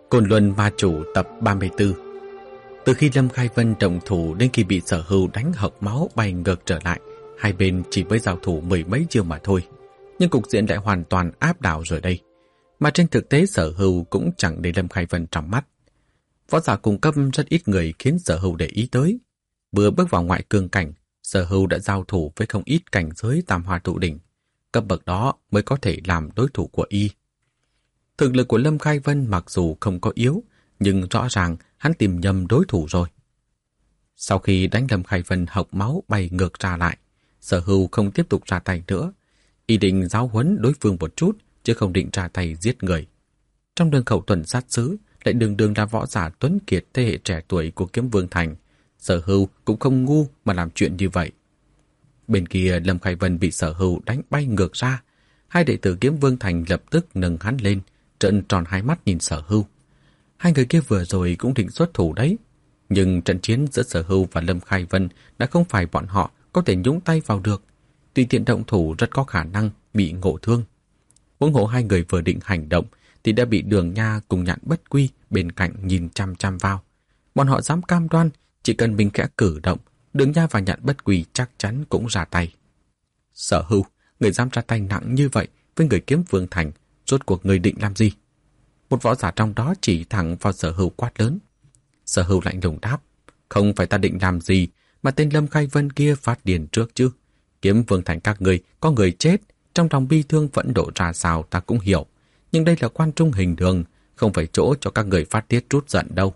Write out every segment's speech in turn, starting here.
Côn Luân Ma Chủ tập 34. Từ khi Lâm Khai Vân động thủ đến khi bị Sở Hưu đánh hộc máu bay ngược trở lại, hai bên chỉ mới giao thủ mười mấy chiêu mà thôi. Nhưng cục diện lại hoàn toàn áp đảo rồi đây. Mà trên thực tế Sở Hưu cũng chẳng để Lâm Khai Vân trong mắt. Võ giả cùng cấp rất ít người khiến Sở Hưu để ý tới. Vừa bước vào ngoại cương cảnh, Sở Hưu đã giao thủ với không ít cảnh giới tam hoa tụ đỉnh. Cấp bậc đó mới có thể làm đối thủ của y. Thực lực của Lâm Khai Vân mặc dù không có yếu, nhưng rõ ràng hắn tìm nhầm đối thủ rồi. Sau khi đánh Lâm Khai Vân hộc máu bay ngược ra lại, Sở Hưu không tiếp tục ra tay nữa. Ý định giáo huấn đối phương một chút, chứ không định ra tay giết người. Trong đường khẩu tuần sát xứ, lại đường đường là võ giả tuấn kiệt thế hệ trẻ tuổi của Kiếm Vương Thành. Sở Hưu cũng không ngu mà làm chuyện như vậy. Bên kia Lâm Khai Vân bị Sở Hưu đánh bay ngược ra. Hai đệ tử Kiếm Vương Thành lập tức nâng hắn lên, trợn tròn hai mắt nhìn Sở Hưu. Hai người kia vừa rồi cũng định xuất thủ đấy, nhưng trận chiến giữa Sở Hưu và Lâm Khai Vân đã không phải bọn họ có thể nhúng tay vào được. Tùy tiện động thủ rất có khả năng bị ngộ thương. Huống hồ hai người vừa định hành động thì đã bị Đường Nha cùng Nhạn Bất Quy bên cạnh nhìn chăm chăm vào. Bọn họ dám cam đoan chỉ cần mình khẽ cử động, Đường Nha và Nhạn Bất Quy chắc chắn cũng ra tay. Sở Hưu, người dám ra tay nặng như vậy với người Kiếm Vương Thành, rốt cuộc người định làm gì? Một võ giả trong đó chỉ thẳng vào Sở Hưu quát lớn. Sở Hưu lạnh lùng đáp, không phải ta định làm gì, mà tên Lâm Khai Vân kia phát điên trước chứ. Kiếm Vương Thành các người có người chết, trong lòng bi thương vẫn độ ra sao ta cũng hiểu. Nhưng đây là quan trung hình đường, không phải chỗ cho các người phát tiết trút giận đâu.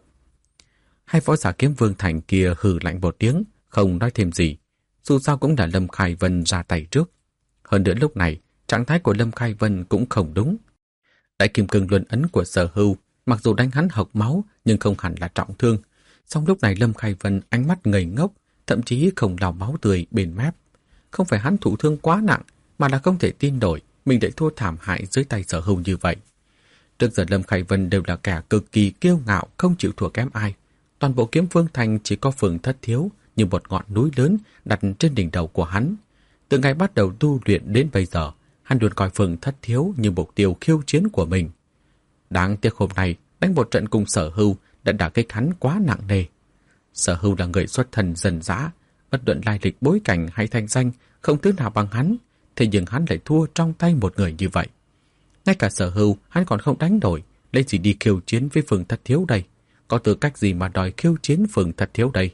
Hai võ giả Kiếm Vương Thành kia hừ lạnh một tiếng, không nói thêm gì. Dù sao cũng là Lâm Khai Vân ra tay trước. Hơn nữa lúc này, trạng thái của Lâm Khai Vân cũng không đúng. Đại kim cương luân ấn của Sở Hưu mặc dù đánh hắn hộc máu nhưng không hẳn là trọng thương. Song lúc này Lâm Khai Vân ánh mắt ngây ngốc, thậm chí không lau máu tươi bên mép. Không phải hắn thụ thương quá nặng, mà là không thể tin nổi mình lại thua thảm hại dưới tay Sở Hưu như vậy. Trước giờ Lâm Khai Vân đều là kẻ cực kỳ kiêu ngạo, không chịu thua kém ai. Toàn bộ Kiếm Vương Thành chỉ có Phường Thất Thiếu như một ngọn núi lớn đặt trên đỉnh đầu của hắn. Từ ngày bắt đầu tu luyện đến bây giờ, hắn luôn coi Phường Thất Thiếu như mục tiêu khiêu chiến của mình. Đáng tiếc hôm nay đánh một trận cùng Sở Hưu đã đả kích hắn quá nặng nề. Sở Hưu là người xuất thân dân dã, bất luận lai lịch bối cảnh hay thanh danh không thứ nào bằng hắn, thế nhưng hắn lại thua trong tay một người như vậy. Ngay cả Sở Hưu hắn còn không đánh nổi, lấy gì đi khiêu chiến với Phường Thất Thiếu đây? Có tư cách gì mà đòi khiêu chiến Phường Thất Thiếu đây?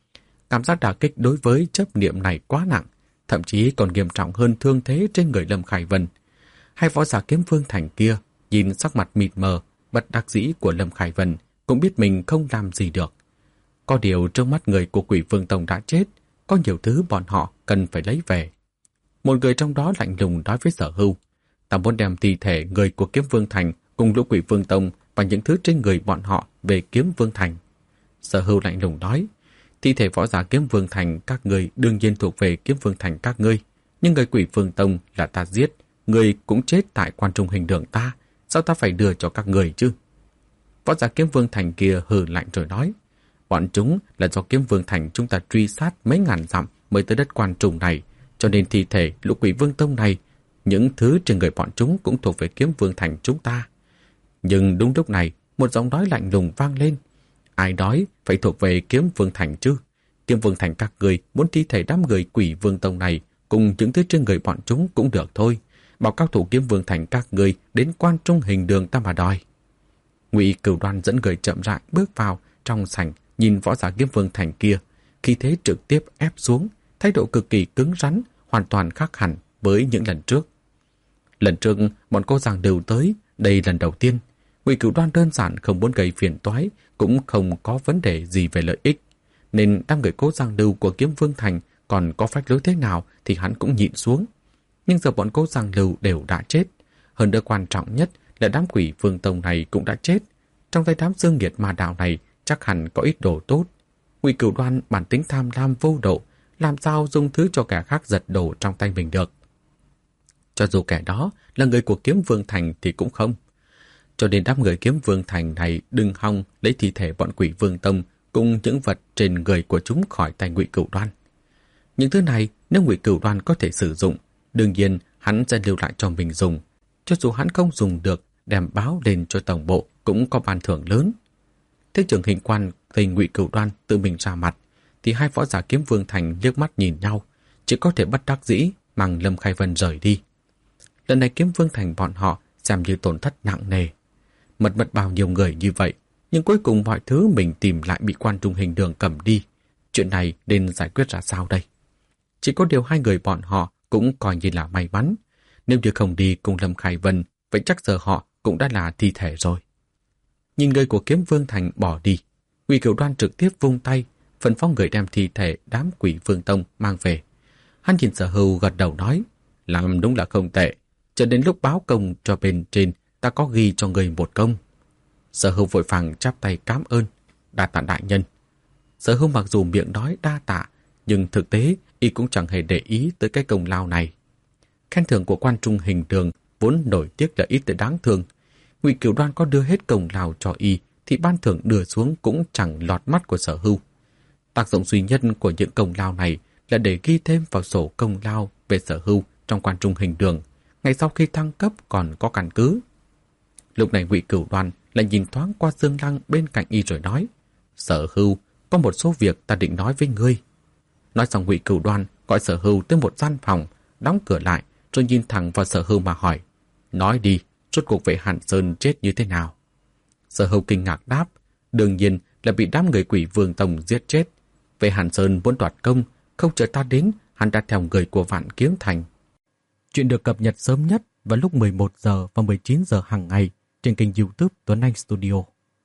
Cảm giác đả kích đối với chấp niệm này quá nặng, thậm chí còn nghiêm trọng hơn thương thế trên người Lâm Khai Vân. Hai võ giả Kiếm Vương Thành kia nhìn sắc mặt mịt mờ, bất đắc dĩ của Lâm Khai Vân cũng biết mình không làm gì được. Có điều trước mắt người của Quỷ Vương Tông đã chết, có nhiều thứ bọn họ cần phải lấy về. Một người trong đó lạnh lùng nói với Sở Hưu, ta muốn đem thi thể người của Kiếm Vương Thành cùng lũ Quỷ Vương Tông và những thứ trên người bọn họ về Kiếm Vương Thành. Sở Hưu lạnh lùng nói, thi thể võ giả Kiếm Vương Thành các ngươi đương nhiên thuộc về Kiếm Vương Thành các ngươi, nhưng người Quỷ Vương Tông là ta giết, người cũng chết tại quan trung hình đường ta, sao ta phải đưa cho các người chứ? Võ giả Kiếm Vương Thành kia hừ lạnh rồi nói, bọn chúng là do Kiếm Vương Thành chúng ta truy sát mấy ngàn dặm mới tới đất quan trung này, cho nên thi thể lũ Quỷ Vương Tông này, những thứ trên người bọn chúng cũng thuộc về Kiếm Vương Thành chúng ta. Nhưng đúng lúc này, một giọng nói lạnh lùng vang lên, ai nói phải thuộc về Kiếm Vương Thành chứ? Kiếm Vương Thành các người muốn thi thể đám người Quỷ Vương Tông này cùng những thứ trên người bọn chúng cũng được thôi. Bảo cao thủ Kiếm Vương Thành các người đến quan trung hình đường ta mà đòi. Ngụy Cửu Đoan dẫn người chậm rãi bước vào trong sảnh, nhìn võ giả Kiếm Vương Thành kia, khí thế trực tiếp ép xuống, thái độ cực kỳ cứng rắn, hoàn toàn khác hẳn với những lần trước. Lần trước bọn cô Giang đều tới, đây lần đầu tiên. Ngụy Cửu Đoan đơn giản không muốn gây phiền toái, cũng không có vấn đề gì về lợi ích, nên đám người Cố Giang Lưu của Kiếm Vương Thành còn có phách lối thế nào thì hắn cũng nhịn xuống. Nhưng giờ bọn Cố Giang Lưu đều đã chết, hơn nữa quan trọng nhất là đám Quỷ Vương Tông này cũng đã chết. Trong tay đám dương nghiệt ma đạo này chắc hẳn có ít đồ tốt. Ngụy Cửu Đoan bản tính tham lam vô độ, làm sao dung thứ cho kẻ khác giật đồ trong tay mình được. Cho dù kẻ đó là người của Kiếm Vương Thành thì cũng không. Cho nên đám người Kiếm Vương Thành này đừng hòng lấy thi thể bọn Quỷ Vương Tông cùng những vật trên người của chúng khỏi tay Ngụy Cửu Đoan. Những thứ này nếu Ngụy Cửu Đoan có thể sử dụng, đương nhiên hắn sẽ lưu lại cho mình dùng. Cho dù hắn không dùng được, đem báo lên cho tổng bộ, cũng có ban thưởng lớn. Thế trưởng Hình Quan thấy Ngụy Cửu Đoan tự mình ra mặt, thì hai võ giả Kiếm Vương Thành liếc mắt nhìn nhau, chỉ có thể bất đắc dĩ mang Lâm Khai Vân rời đi. Lần này Kiếm Vương Thành bọn họ xem như tổn thất nặng nề. Mất bao nhiêu người như vậy, nhưng cuối cùng mọi thứ mình tìm lại bị Quan Trung Hình Đường cầm đi. Chuyện này nên giải quyết ra sao đây? Chỉ có điều hai người bọn họ cũng coi như là may mắn. Nếu như không đi cùng Lâm Khai Vân, vậy chắc giờ họ cũng đã là thi thể rồi. Nhìn người của Kiếm Vương Thành bỏ đi, Ngụy Cửu Đoan trực tiếp vung tay, phân phó người đem thi thể đám Quỷ Vương Tông mang về. Hắn nhìn Sở Hưu gật đầu nói, làm đúng là không tệ, cho đến lúc báo công cho bên trên, ta có ghi cho người một công. Sở Hưu vội vàng chắp tay cảm ơn, đa tạ đại nhân. Sở Hưu mặc dù miệng nói đa tạ, nhưng thực tế y cũng chẳng hề để ý tới cái công lao này. Khen thưởng của Quan Trung Hình Đường vốn nổi tiếc là ít tới đáng thương. Ngụy Cửu Đoan có đưa hết công lao cho y, thì ban thưởng đưa xuống cũng chẳng lọt mắt của Sở Hưu. Tác dụng duy nhất của những công lao này là để ghi thêm vào sổ công lao về Sở Hưu trong Quan Trung Hình Đường, ngày sau khi thăng cấp còn có căn cứ. Lúc này Ngụy Cửu Đoan lại nhìn thoáng qua Dương Lăng bên cạnh y rồi nói, Sở Hưu, có một số việc ta định nói với ngươi. Nói xong Ngụy Cửu Đoan gọi Sở Hưu tới một gian phòng, đóng cửa lại, rồi nhìn thẳng vào Sở Hưu mà hỏi, nói đi, rốt cuộc Vệ Hàn Sơn chết như thế nào? Sở Hưu kinh ngạc đáp, đương nhiên là bị đám người Quỷ Vương Tông giết chết. Vệ Hàn Sơn muốn đoạt công, không chờ ta đến, hắn đã theo người của Vạn Kiếm Thành. Chuyện được cập nhật sớm nhất vào lúc 11 giờ và 19 giờ hàng ngày trên kênh YouTube Tuấn Anh Studio.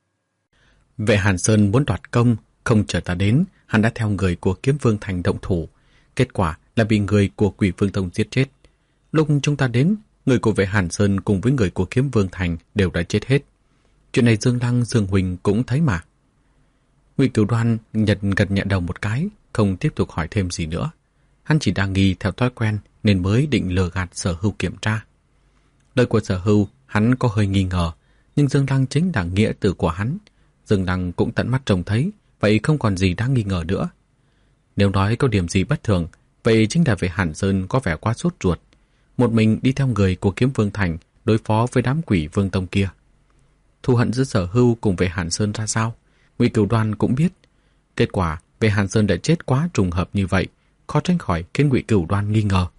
Vệ Hàn Sơn muốn đoạt công, không chờ ta đến, hắn đã theo người của Kiếm Vương Thành động thủ. Kết quả là bị người của Quỷ Vương Tông giết chết. Lúc chúng ta đến, người của Vệ Hàn Sơn cùng với người của Kiếm Vương Thành đều đã chết hết. Chuyện này Dương Lăng, Dương Huỳnh cũng thấy mà. Ngụy Cửu Đoan gật nhẹ đầu một cái, không tiếp tục hỏi thêm gì nữa. Hắn chỉ đang nghi theo thói quen nên mới định lừa gạt Sở Hưu kiểm tra. Lời của Sở Hưu hắn có hơi nghi ngờ, nhưng Dương Lăng chính là nghĩa tử của hắn. Dương Lăng cũng tận mắt trông thấy, vậy không còn gì đáng nghi ngờ nữa. Nếu nói có điểm gì bất thường, vậy chính là Vệ Hàn Sơn có vẻ quá sốt ruột. Một mình đi theo người của Kiếm Vương Thành đối phó với đám Quỷ Vương Tông kia. Thù hận giữa Sở Hưu cùng Vệ Hàn Sơn ra sao, Ngụy Cửu Đoan cũng biết. Kết quả Vệ Hàn Sơn đã chết quá trùng hợp như vậy, khó tránh khỏi khiến Ngụy Cửu Đoan nghi ngờ.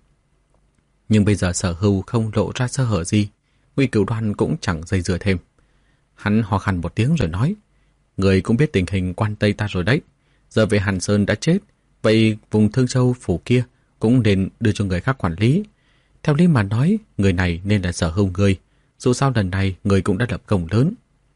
Nhưng bây giờ Sở Hưu không lộ ra sơ hở gì, Ngụy Cửu Đoan cũng chẳng dây dưa thêm. Hắn ho khan một tiếng rồi nói, người cũng biết tình hình Quan Tây ta rồi đấy. Giờ Vệ Hàn Sơn đã chết, vậy vùng Thương Châu phủ kia cũng nên đưa cho người khác quản lý. Theo lý mà nói, người này nên là Sở Hưu người. Dù sao lần này người cũng đã lập công lớn.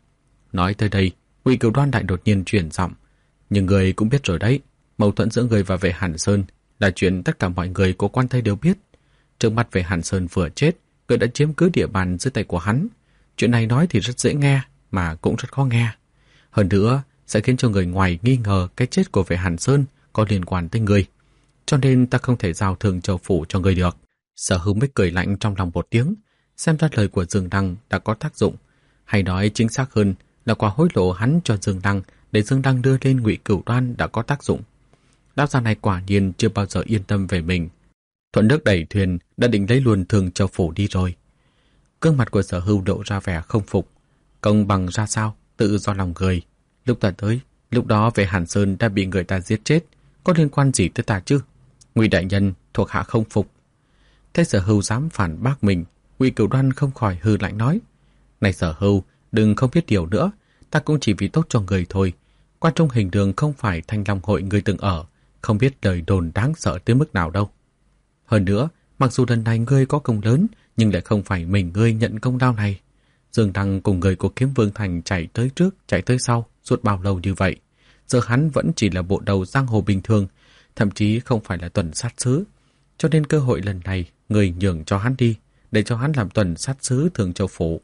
Nói tới đây, Ngụy Cửu Đoan lại đột nhiên chuyển giọng, nhưng người cũng biết rồi đấy, mâu thuẫn giữa người và Vệ Hàn Sơn là chuyện tất cả mọi người của Quan Tây đều biết. Trước mắt Vệ Hàn Sơn vừa chết, người đã chiếm cứ địa bàn dưới tay của hắn. Chuyện này nói thì rất dễ nghe, mà cũng rất khó nghe. Hơn nữa, sẽ khiến cho người ngoài nghi ngờ cái chết của Vệ Hàn Sơn có liên quan tới người. Cho nên ta không thể giao Thương Châu phủ cho người được. Sở Hưu mới cười lạnh trong lòng một tiếng, xem ra lời của Dương Lăng đã có tác dụng. Hay nói chính xác hơn là quả hối lộ hắn cho Dương Lăng để Dương Lăng đưa lên Ngụy Cửu Đoan đã có tác dụng. Lão già này quả nhiên chưa bao giờ yên tâm về mình. Thuận nước đẩy thuyền đã định lấy luôn Thương Châu phủ đi rồi. Gương mặt của Sở Hưu lộ ra vẻ không phục. Công bằng ra sao, tự do lòng người. Lúc ta tới, lúc đó Vệ Hàn Sơn đã bị người ta giết chết, có liên quan gì tới ta chứ? Ngụy đại nhân, thuộc hạ không phục. Thế Sở Hưu dám phản bác mình, Ngụy Cửu Đoan không khỏi hừ lạnh nói, này Sở Hưu, đừng không biết điều nữa, ta cũng chỉ vì tốt cho người thôi. Quan Trung Hình Đường không phải Thanh Long hội người từng ở, không biết lời đồn đáng sợ tới mức nào đâu. Hơn nữa, mặc dù lần này ngươi có công lớn, nhưng lại không phải mình ngươi nhận công lao này. Dương Đăng cùng người của Kiếm Vương Thành chạy tới trước, chạy tới sau, suốt bao lâu như vậy. Giờ hắn vẫn chỉ là bộ đầu giang hồ bình thường, thậm chí không phải là tuần sát sứ. Cho nên cơ hội lần này, người nhường cho hắn đi, để cho hắn làm tuần sát sứ Thường Châu phủ.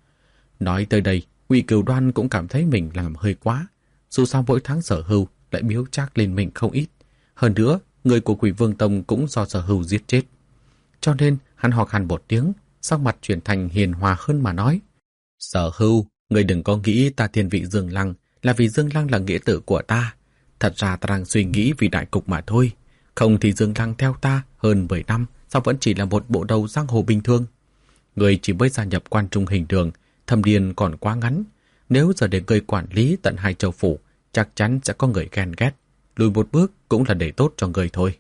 Nói tới đây, Ngụy Cửu Đoan cũng cảm thấy mình làm hơi quá. Dù sao mỗi tháng Sở Hưu lại biếu trác lên mình không ít. Hơn nữa, người của Quỷ Vương Tông cũng do Sở Hưu giết chết. Cho nên hắn ho khan một tiếng, sắc mặt chuyển thành hiền hòa hơn mà nói, Sở Hưu, người đừng có nghĩ ta thiên vị Dương Lăng là vì Dương Lăng là nghĩa tử của ta. Thật ra ta đang suy nghĩ vì đại cục mà thôi. Không thì Dương Lăng theo ta hơn 10 năm, sao vẫn chỉ là một bộ đầu giang hồ bình thường. Người chỉ mới gia nhập Quan Trung Hình Đường, thâm niên còn quá ngắn. Nếu giờ để ngươi quản lý tận 2 châu phủ, chắc chắn sẽ có người ghen ghét. Lùi một bước cũng là để tốt cho ngươi thôi.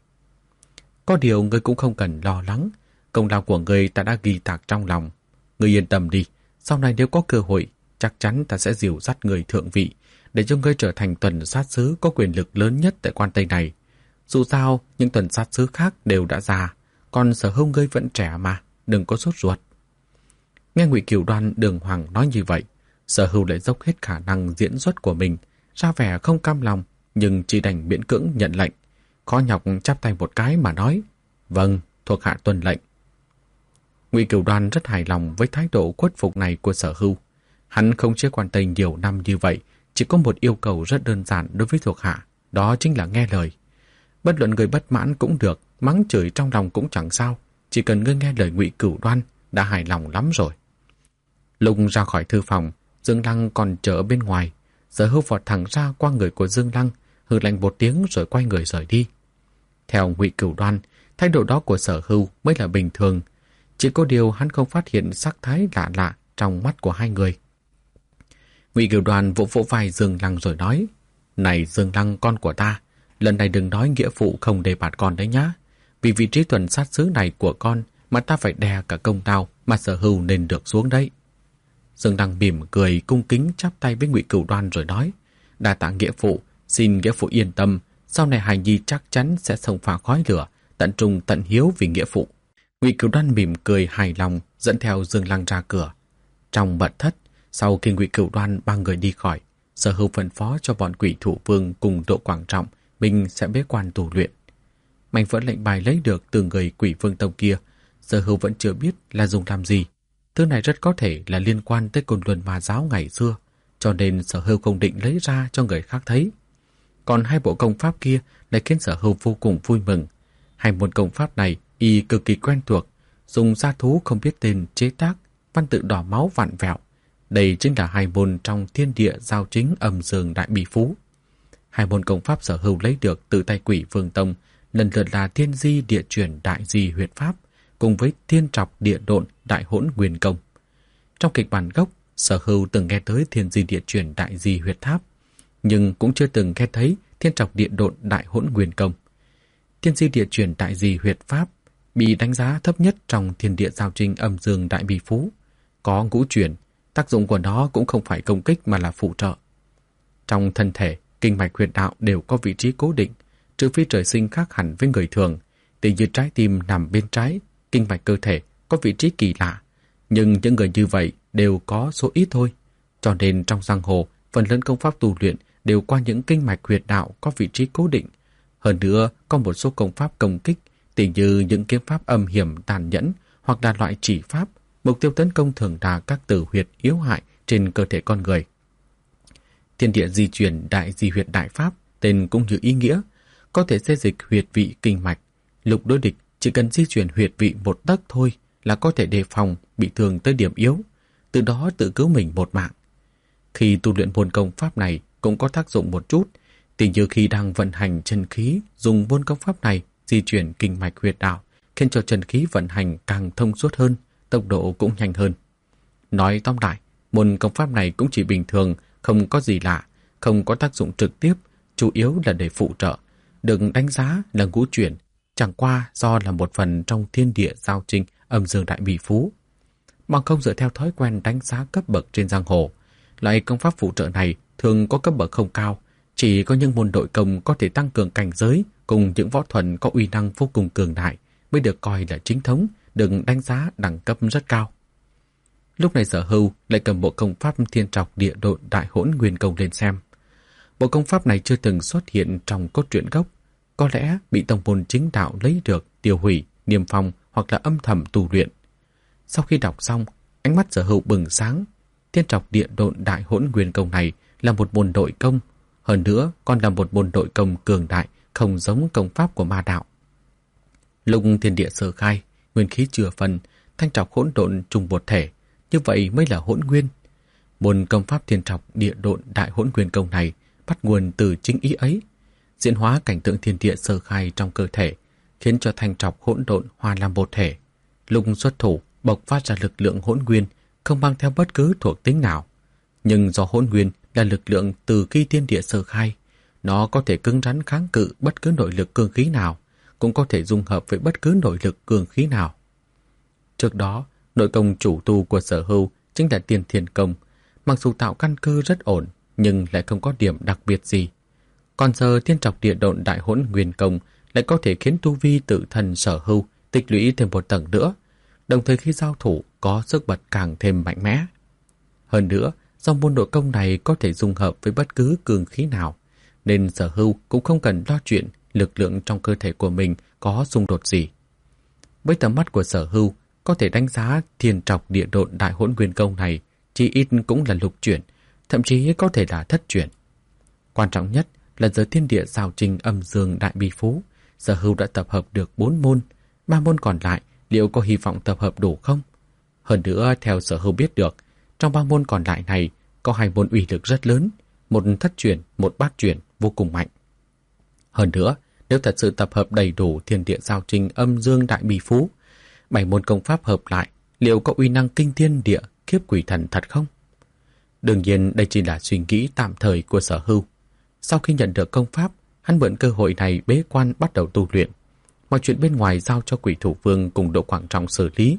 Có điều ngươi cũng không cần lo lắng. Công lao của ngươi ta đã ghi tạc trong lòng. Ngươi yên tâm đi. Sau này nếu có cơ hội, chắc chắn ta sẽ dìu dắt người thượng vị, để cho ngươi trở thành tuần sát sứ có quyền lực lớn nhất tại quan Tây này. Dù sao, những tuần sát sứ khác đều đã già, còn Sở Hưu ngươi vẫn trẻ mà, đừng có sốt ruột. Nghe Ngụy Cửu Đoan đường hoàng nói như vậy, Sở Hưu lại dốc hết khả năng diễn xuất của mình, ra vẻ không cam lòng, nhưng chỉ đành miễn cưỡng nhận lệnh. Khó nhọc chắp tay một cái mà nói, vâng, thuộc hạ tuân lệnh. Ngụy Cửu Đoan rất hài lòng với thái độ khuất phục này của Sở Hưu. Hắn không chế quan Tây nhiều năm như vậy, chỉ có một yêu cầu rất đơn giản đối với thuộc hạ, đó chính là nghe lời. Bất luận người bất mãn cũng được, mắng chửi trong lòng cũng chẳng sao, chỉ cần ngươi nghe lời Ngụy Cửu Đoan đã hài lòng lắm rồi. Lúc ra khỏi thư phòng, Dương Lăng còn chờ ở bên ngoài. Sở Hưu vọt thẳng ra qua người của Dương Lăng, hừ lạnh một tiếng rồi quay người rời đi. Theo Ngụy Cửu Đoan, thái độ đó của Sở Hưu mới là bình thường. Chỉ có điều hắn không phát hiện sắc thái lạ lạ trong mắt của hai người. Ngụy Cửu Đoan vỗ vỗ vai Dương Lăng rồi nói, này Dương Lăng con của ta, lần này đừng nói nghĩa phụ không đề bạt con đấy nhá. Vì vị trí tuần sát sứ này của con mà ta phải đè cả công lao mà Sở Hưu nên được xuống đấy. Dương Lăng mỉm cười cung kính chắp tay với Ngụy Cửu Đoan rồi nói, đa tạ nghĩa phụ, xin nghĩa phụ yên tâm, sau này hài nhi chắc chắn sẽ xông pha khói lửa, tận trung tận hiếu vì nghĩa phụ. Ngụy Cửu Đoan mỉm cười hài lòng dẫn theo Dương Lăng ra cửa. Trong mật thất, sau khi Ngụy Cửu Đoan ba người đi khỏi, Sở Hưu phân phó cho bọn Quỷ Thủ Vương cùng Độ Quảng Trọng mình sẽ bế quan tu luyện. Mảnh vỡ lệnh bài lấy được từ người Quỷ Vương Tông kia, Sở Hưu vẫn chưa biết là dùng làm gì. Thứ này rất có thể là liên quan tới Côn Luân Ma Giáo ngày xưa, cho nên Sở Hưu không định lấy ra cho người khác thấy. Còn 2 bộ công pháp kia lại khiến Sở Hưu vô cùng vui mừng. 2 môn công pháp này y cực kỳ quen thuộc, dùng da thú không biết tên chế tác, văn tự đỏ máu vặn vẹo. Đây chính là 2 môn trong thiên địa giao chính âm dương đại bỉ phú. 2 môn công pháp Sở Hưu lấy được từ tay Quỷ Vương Tông lần lượt là Thiên Di Địa Chuyển Đại Di Huyệt Pháp cùng với Thiên Trọc Địa Độn Đại Hỗn Nguyên Công. Trong kịch bản gốc, Sở Hưu từng nghe tới Thiên Di Địa Chuyển Đại Di Huyệt Pháp, nhưng cũng chưa từng nghe thấy Thiên Trọc Địa Độn Đại Hỗn Nguyên Công. Thiên Di Địa Chuyển Đại Di Huyệt Pháp bị đánh giá thấp nhất trong thiên địa giao trinh âm dương đại bỉ phú. Có ngũ chuyển, tác dụng của nó cũng không phải công kích mà là phụ trợ. Trong thân thể, kinh mạch huyệt đạo đều có vị trí cố định, trừ phi trời sinh khác hẳn với người thường. Tỉ như trái tim nằm bên trái, kinh mạch cơ thể có vị trí kỳ lạ, nhưng những người như vậy đều có số ít thôi. Cho nên trong giang hồ, phần lớn công pháp tu luyện đều qua những kinh mạch huyệt đạo có vị trí cố định. Hơn nữa, có một số công pháp công kích, tỉ như những kiếm pháp âm hiểm tàn nhẫn hoặc là loại chỉ pháp, mục tiêu tấn công thường là các tử huyệt yếu hại trên cơ thể con người. Thiên địa di chuyển đại di huyệt đại pháp, tên cũng như ý nghĩa, có thể xê dịch huyệt vị kinh mạch. Lục đối địch chỉ cần di chuyển huyệt vị một tấc thôi là có thể đề phòng bị thương tới điểm yếu, từ đó tự cứu mình một mạng. Khi tu luyện môn công pháp này cũng có tác dụng một chút, tỉ như khi đang vận hành chân khí, dùng môn công pháp này di chuyển kinh mạch huyệt đạo, khiến cho chân khí vận hành càng thông suốt hơn, tốc độ cũng nhanh hơn. Nói tóm lại, môn công pháp này cũng chỉ bình thường, không có gì lạ, không có tác dụng trực tiếp, chủ yếu là để phụ trợ, đừng đánh giá là ngũ chuyển, chẳng qua do là một phần trong thiên địa giao trinh âm dương đại bỉ phú. Bằng không dựa theo thói quen đánh giá cấp bậc trên giang hồ, loại công pháp phụ trợ này thường có cấp bậc không cao, chỉ có những môn nội công có thể tăng cường cảnh giới cùng những võ thuật có uy năng vô cùng cường đại mới được coi là chính thống, đừng đánh giá đẳng cấp rất cao. Lúc này Sở Hưu lại cầm bộ công pháp Thiên Trọc Địa Độn Đại Hỗn Nguyên Công lên xem. Bộ công pháp này chưa từng xuất hiện trong cốt truyện gốc, có lẽ bị tông môn chính đạo lấy được, tiêu hủy, niêm phong hoặc là âm thầm tu luyện. Sau khi đọc xong, ánh mắt Sở Hưu bừng sáng. Thiên Trọc Địa Độn Đại Hỗn Nguyên Công này là một môn nội công, hơn nữa còn là một môn nội công cường đại, không giống công pháp của ma đạo. Lúc thiên địa sơ khai, nguyên khí chưa phân, thanh trọc hỗn độn chung một thể, như vậy mới là hỗn nguyên. Môn công pháp Thiên Trọc Địa Độn Đại Hỗn Nguyên Công này bắt nguồn từ chính ý ấy, diễn hóa cảnh tượng thiên địa sơ khai trong cơ thể, khiến cho thanh trọc hỗn độn hòa làm một thể. Lúc xuất thủ, bộc phát ra lực lượng hỗn nguyên, không mang theo bất cứ thuộc tính nào. Nhưng do hỗn nguyên là lực lượng từ khi thiên địa sơ khai, nó có thể cứng rắn kháng cự bất cứ nội lực cương khí nào, cũng có thể dung hợp với bất cứ nội lực cương khí nào. Trước đó, nội công chủ tu của Sở Hưu chính là Tiên Thiên Công, mặc dù tạo căn cơ rất ổn, nhưng lại không có điểm đặc biệt gì. Còn giờ Thiên Trọc Địa Độn Đại Hỗn Nguyên Công lại có thể khiến tu vi tự thân Sở Hưu tích lũy thêm một tầng nữa, đồng thời khi giao thủ có sức bật càng thêm mạnh mẽ. Hơn nữa, do môn nội công này có thể dung hợp với bất cứ cương khí nào, nên Sở Hưu cũng không cần lo chuyện lực lượng trong cơ thể của mình có xung đột gì. Với tầm mắt của Sở Hưu, có thể đánh giá Thiên Trọc Địa Độn Đại Hỗn Nguyên Công này chỉ ít cũng là lục chuyển, thậm chí có thể là thất chuyển. Quan trọng nhất là giờ thiên địa giao trình âm dương đại bi phú, Sở Hưu đã tập hợp được 4 môn, 3 môn còn lại liệu có hy vọng tập hợp đủ không? Hơn nữa, theo Sở Hưu biết được, trong 3 môn còn lại này có 2 môn uy lực rất lớn, một thất chuyển, một bát chuyển vô cùng mạnh. Hơn nữa, nếu thật sự tập hợp đầy đủ thiên địa giao trình âm dương đại bi phú, 7 môn công pháp hợp lại, liệu có uy năng kinh thiên địa khiếp quỷ thần thật không? Đương nhiên đây chỉ là suy nghĩ tạm thời của Sở Hưu. Sau khi nhận được công pháp, hắn mượn cơ hội này bế quan bắt đầu tu luyện. Mọi chuyện bên ngoài giao cho Quỷ Thủ Vương cùng Đỗ Quảng Trọng xử lý.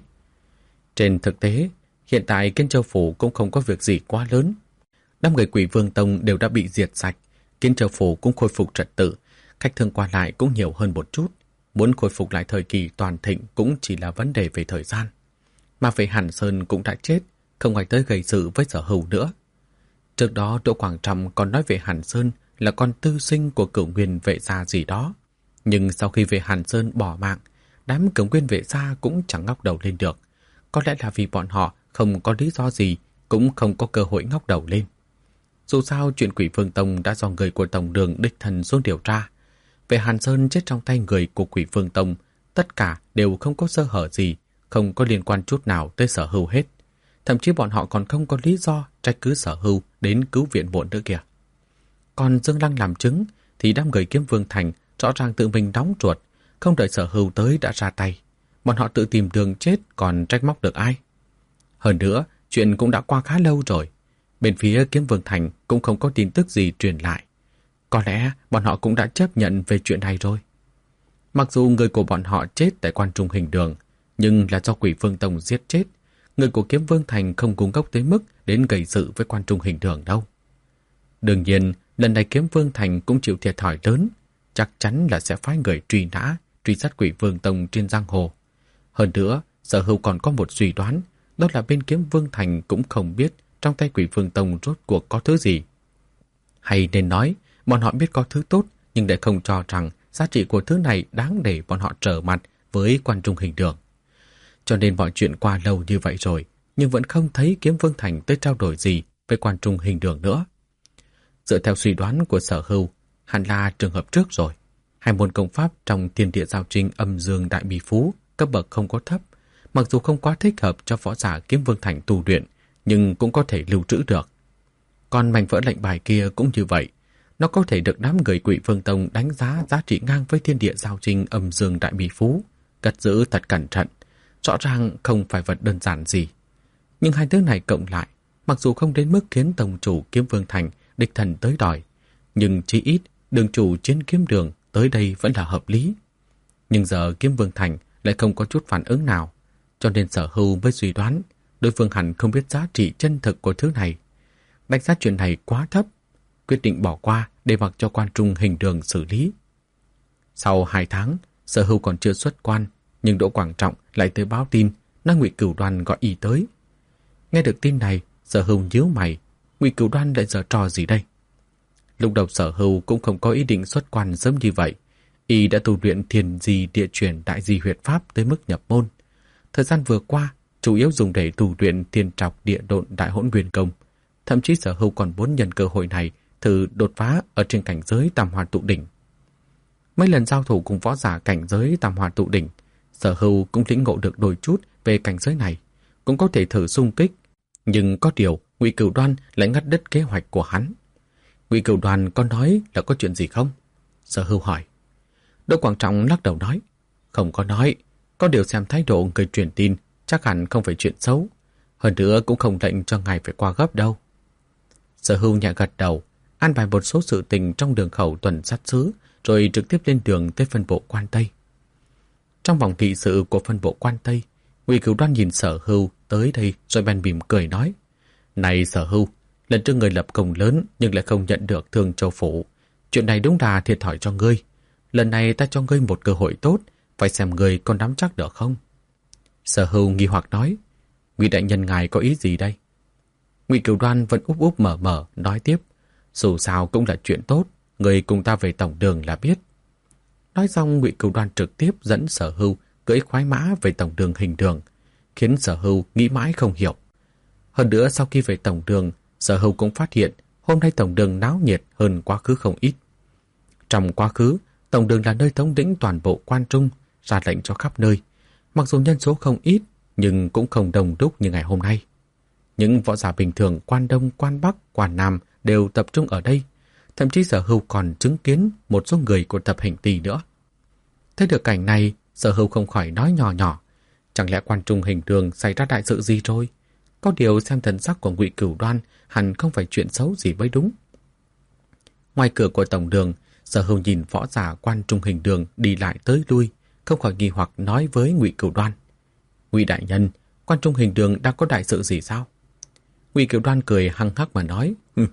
Trên thực tế, hiện tại Kiến Châu Phủ cũng không có việc gì quá lớn. Đám người Quỷ Vương Tông đều đã bị diệt sạch, Kiến Châu Phủ cũng khôi phục trật tự, khách thương qua lại cũng nhiều hơn một chút. Muốn khôi phục lại thời kỳ toàn thịnh cũng chỉ là vấn đề về thời gian. Mà về Hàn Sơn cũng đã chết, không ai tới gây sự với Sở Hưu nữa. Trước đó Đỗ Quảng Trọng còn nói về Hàn Sơn là con tư sinh của Cửu Nguyên Vệ gia gì đó. Nhưng sau khi về Hàn Sơn bỏ mạng, đám Cửu Nguyên Vệ gia cũng chẳng ngóc đầu lên được. Có lẽ là vì bọn họ không có lý do gì, cũng không có cơ hội ngóc đầu lên. Dù sao chuyện Quỷ Vương Tông đã do người của Tổng Đường đích thân xuống điều tra. Về Hàn Sơn chết trong tay người của Quỷ Vương Tông, tất cả đều không có sơ hở gì, không có liên quan chút nào tới Sở Hưu hết. Thậm chí bọn họ còn không có lý do trách cứ Sở Hưu đến cứu viện muộn nữa kìa. Còn Dương Lăng làm chứng thì đám người Kiếm Vương Thành rõ ràng tự mình đóng ruột, không đợi Sở Hưu tới đã ra tay. Bọn họ tự tìm đường chết còn trách móc được ai? Hơn nữa, chuyện cũng đã qua khá lâu rồi. Bên phía Kiếm Vương Thành cũng không có tin tức gì truyền lại. Có lẽ bọn họ cũng đã chấp nhận về chuyện này rồi. Mặc dù người của bọn họ chết tại Quan Trung Hình Đường, nhưng là do Quỷ Vương Tông giết chết. Người của Kiếm Vương Thành không cung cấp tới mức đến gây sự với Quan Trung Hình Đường đâu. Đương nhiên, lần này Kiếm Vương Thành cũng chịu thiệt thòi lớn, chắc chắn là sẽ phái người truy nã, truy sát Quỷ Vương Tông trên giang hồ. Hơn nữa, Sở Hưu còn có một suy đoán, đó là bên Kiếm Vương Thành cũng không biết trong tay Quỷ Vương Tông rốt cuộc có thứ gì. Hay nên nói, bọn họ biết có thứ tốt, nhưng lại không cho rằng giá trị của thứ này đáng để bọn họ trở mặt với Quan Trung Hình Đường. Cho nên mọi chuyện qua lâu như vậy rồi, nhưng vẫn không thấy Kiếm Vương Thành tới trao đổi gì với Quan Trung Hình Đường nữa. Dựa theo suy đoán của Sở Hưu, hẳn là trường hợp trước rồi. 2 môn công pháp trong thiên địa giao trình âm dương đại bi phú, cấp bậc không có thấp, mặc dù không quá thích hợp cho võ giả Kiếm Vương Thành tu luyện, nhưng cũng có thể lưu trữ được. Còn mảnh vỡ lệnh bài kia cũng như vậy, nó có thể được đám người Quỷ Vương Tông đánh giá giá trị ngang với thiên địa giao trình âm dương đại bi phú, cất giữ thật cẩn thận, rõ ràng không phải vật đơn giản gì. Nhưng hai thứ này cộng lại, mặc dù không đến mức khiến Tông chủ Kiếm Vương Thành đích thần tới đòi, nhưng chí ít đường chủ Chiến Kiếm Đường tới đây vẫn là hợp lý. Nhưng giờ Kiếm Vương Thành lại không có chút phản ứng nào, cho nên Sở Hưu mới suy đoán đối phương hẳn không biết giá trị chân thực của thứ này. Đánh giá chuyện này quá thấp, quyết định bỏ qua để mặc cho Quan Trung Hình Đường xử lý. Sau 2 tháng, Sở Hưu còn chưa xuất quan, nhưng Đỗ Quảng Trọng lại tới báo tin Ngụy Cửu Đoan gọi y tới. Nghe được tin này, Sở Hưu nhíu mày, Ngụy Cửu Đoan lại giở trò gì đây? Lúc đầu Sở Hưu cũng không có ý định xuất quan sớm như vậy. Y đã tu luyện Thiền Di Địa Chuyển Đại Di Huyệt Pháp tới mức nhập môn. Thời gian vừa qua, chủ yếu dùng để tu luyện Thiên Trọc Địa Độn Đại Hỗn Nguyên Công. Thậm chí Sở Hưu còn muốn nhân cơ hội này thử đột phá ở trên cảnh giới Tam Hoa Tụ Đỉnh. Mấy lần giao thủ cùng võ giả cảnh giới Tam Hoa Tụ Đỉnh, Sở Hưu cũng lĩnh ngộ được đôi chút về cảnh giới này, cũng có thể thử xung kích. Nhưng có điều, Ngụy Cửu Đoan lại ngắt đứt kế hoạch của hắn. Ngụy Cửu Đoan có nói là có chuyện gì không? Sở Hưu hỏi. Đỗ Quảng Trọng lắc đầu nói, không có nói, có điều xem thái độ người truyền tin chắc hẳn không phải chuyện xấu. Hơn nữa cũng không lệnh cho ngài phải qua gấp đâu. Sở Hưu nhẹ gật đầu, an bài một số sự tình trong đường khẩu tuần sát xứ, rồi trực tiếp lên đường tới phân bộ Quan Tây. Trong vòng thị sự của phân bộ Quan Tây, Ngụy Cửu Đoan nhìn Sở Hưu tới đây rồi bèn mỉm cười nói: "Này Sở Hưu, lần trước người lập công lớn nhưng lại không nhận được Thương Châu phủ. Chuyện này đúng là thiệt thòi cho ngươi. Lần này ta cho ngươi một cơ hội tốt, phải xem ngươi còn nắm chắc được không?" Sở Hưu nghi hoặc nói: "Ngụy đại nhân ngài có ý gì đây?" Ngụy Cửu Đoan vẫn úp úp mở mở nói tiếp: "Dù sao cũng là chuyện tốt, người cùng ta về tổng đường là biết." Nói xong, Ngụy Cửu Đoan trực tiếp dẫn Sở Hưu cưỡi khoái mã về tổng đường Hình Đường, khiến Sở Hưu nghĩ mãi không hiểu. Hơn nữa, sau khi về tổng đường, Sở Hưu cũng phát hiện hôm nay tổng đường náo nhiệt hơn quá khứ không ít. Trong quá khứ, tổng đường là nơi thống lĩnh toàn bộ quan trung, ra lệnh cho khắp nơi. Mặc dù nhân số không ít, nhưng cũng không đông đúc như ngày hôm nay. Những võ giả bình thường quan Đông, quan Bắc, quan Nam đều tập trung ở đây. Thậm chí Sở Hưu còn chứng kiến một số người của tập Hình Tỳ nữa. Thấy được cảnh này, Sở Hưu không khỏi nói nhỏ nhỏ: "Chẳng lẽ quan trung Hình Đường xảy ra đại sự gì rồi?" Có điều xem thần sắc của Ngụy Cửu Đoan hẳn không phải chuyện xấu gì mới đúng. Ngoài cửa của tổng đường, Sở Hưu nhìn võ giả quan trung Hình Đường đi lại tới lui, không khỏi nghi hoặc nói với Ngụy Cửu Đoan: "Ngụy đại nhân, quan trung Hình Đường đang có đại sự gì sao?" Ngụy Cửu Đoan cười hăng hắc mà nói: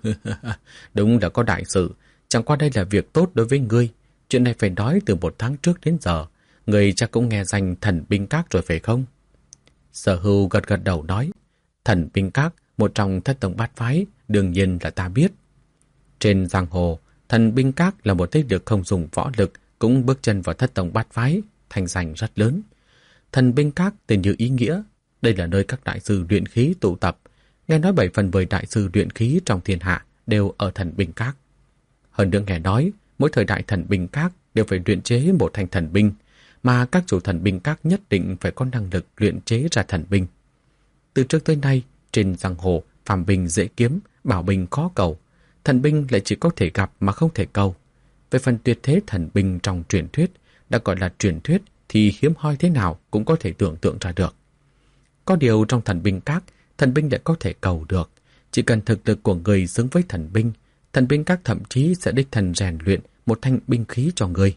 "Đúng là có đại sự, chẳng qua đây là việc tốt đối với ngươi. Chuyện này phải nói từ 1 tháng trước đến giờ, ngươi chắc cũng nghe danh Thần Binh Các rồi phải không?" Sở Hưu gật gật đầu nói: "Thần Binh Các, một trong thất tông bát phái, đương nhiên là ta biết. Trên giang hồ, Thần Binh Các là một thế lực không dùng võ lực cũng bước chân vào thất tông bát phái, thành danh rất lớn. Thần Binh Các tên như ý nghĩa, đây là nơi các đại sư luyện khí tụ tập. Nghe nói 7 phần 10 đại sư luyện khí trong thiên hạ đều ở Thần Binh Các. Hơn nữa nghe nói, mỗi thời đại Thần Binh Các đều phải luyện chế một thanh thần binh, mà các chủ Thần Binh Các nhất định phải có năng lực luyện chế ra thần binh. Từ trước tới nay, trên giang hồ, phàm binh dễ kiếm, bảo binh khó cầu, thần binh lại chỉ có thể gặp mà không thể cầu. Về phần tuyệt thế thần binh trong truyền thuyết, đã gọi là truyền thuyết thì hiếm hoi thế nào cũng có thể tưởng tượng ra được. Có điều trong Thần Binh Các, thần binh lại có thể cầu được. Chỉ cần thực lực của người xứng với thần binh các thậm chí sẽ đích thân rèn luyện một thanh binh khí cho người.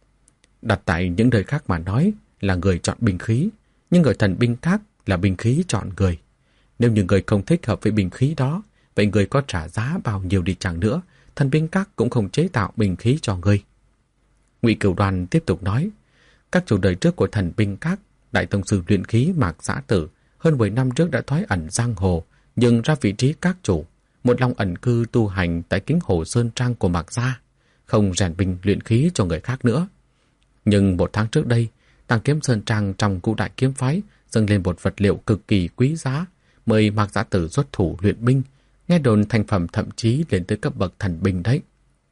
Đặt tại những nơi khác mà nói là người chọn binh khí, nhưng ở Thần Binh Các là binh khí chọn người. Nếu như người không thích hợp với binh khí đó, vậy người có trả giá bao nhiêu đi chăng nữa, Thần Binh Các cũng không chế tạo binh khí cho người." Ngụy Cửu Đoan tiếp tục nói: "Các chủ đời trước của Thần Binh Các, đại tông sư luyện khí Mạc Giã Tử, hơn 10 năm trước đã thoái ẩn giang hồ, nhưng ra vị trí các chủ, một lòng ẩn cư tu hành tại Kính Hồ Sơn Trang của Mạc gia, không rèn binh luyện khí cho người khác nữa. Nhưng 1 tháng trước đây, Tàng Kiếm Sơn Trang trong Ngũ Đại Kiếm Phái dâng lên một vật liệu cực kỳ quý giá, mời Mạc Giã Tử xuất thủ luyện binh, nghe đồn thành phẩm thậm chí lên tới cấp bậc thần binh đấy.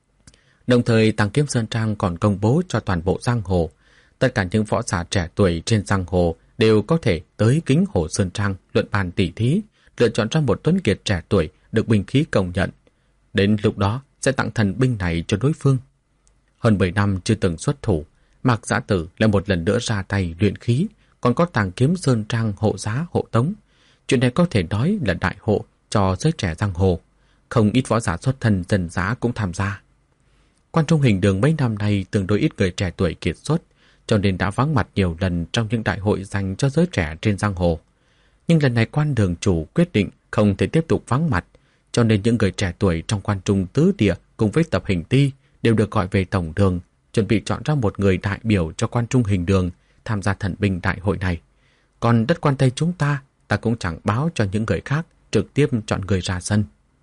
Đồng thời Tàng Kiếm Sơn Trang còn công bố cho toàn bộ giang hồ, tất cả những võ giả trẻ tuổi trên giang hồ đều có thể tới Kính Hồ Sơn Trang luận bàn tỉ thí, lựa chọn ra một tuấn kiệt trẻ tuổi được binh khí công nhận. Đến lúc đó sẽ tặng thần binh này cho đối phương. Hơn 10 năm chưa từng xuất thủ, Mạc Giã Tử lại một lần nữa ra tay luyện khí, còn có Tàng Kiếm Sơn Trang hộ giá hộ tống. Chuyện này có thể nói là đại hộ cho giới trẻ giang hồ. Không ít võ giả xuất thân dân giá cũng tham gia. Quan trung Hình Đường mấy năm nay tương đối ít người trẻ tuổi kiệt xuất, cho nên đã vắng mặt nhiều lần trong những đại hội dành cho giới trẻ trên giang hồ. Nhưng lần này quan đường chủ quyết định không thể tiếp tục vắng mặt, cho nên những người trẻ tuổi trong quan trung tứ địa cùng với tập Hình Ti đều được gọi về tổng đường, chuẩn bị chọn ra một người đại biểu cho quan trung Hình Đường tham gia thần binh đại hội này. Còn đất Quan Tây chúng ta cũng chẳng báo cho những người khác, trực tiếp chọn người ra sân.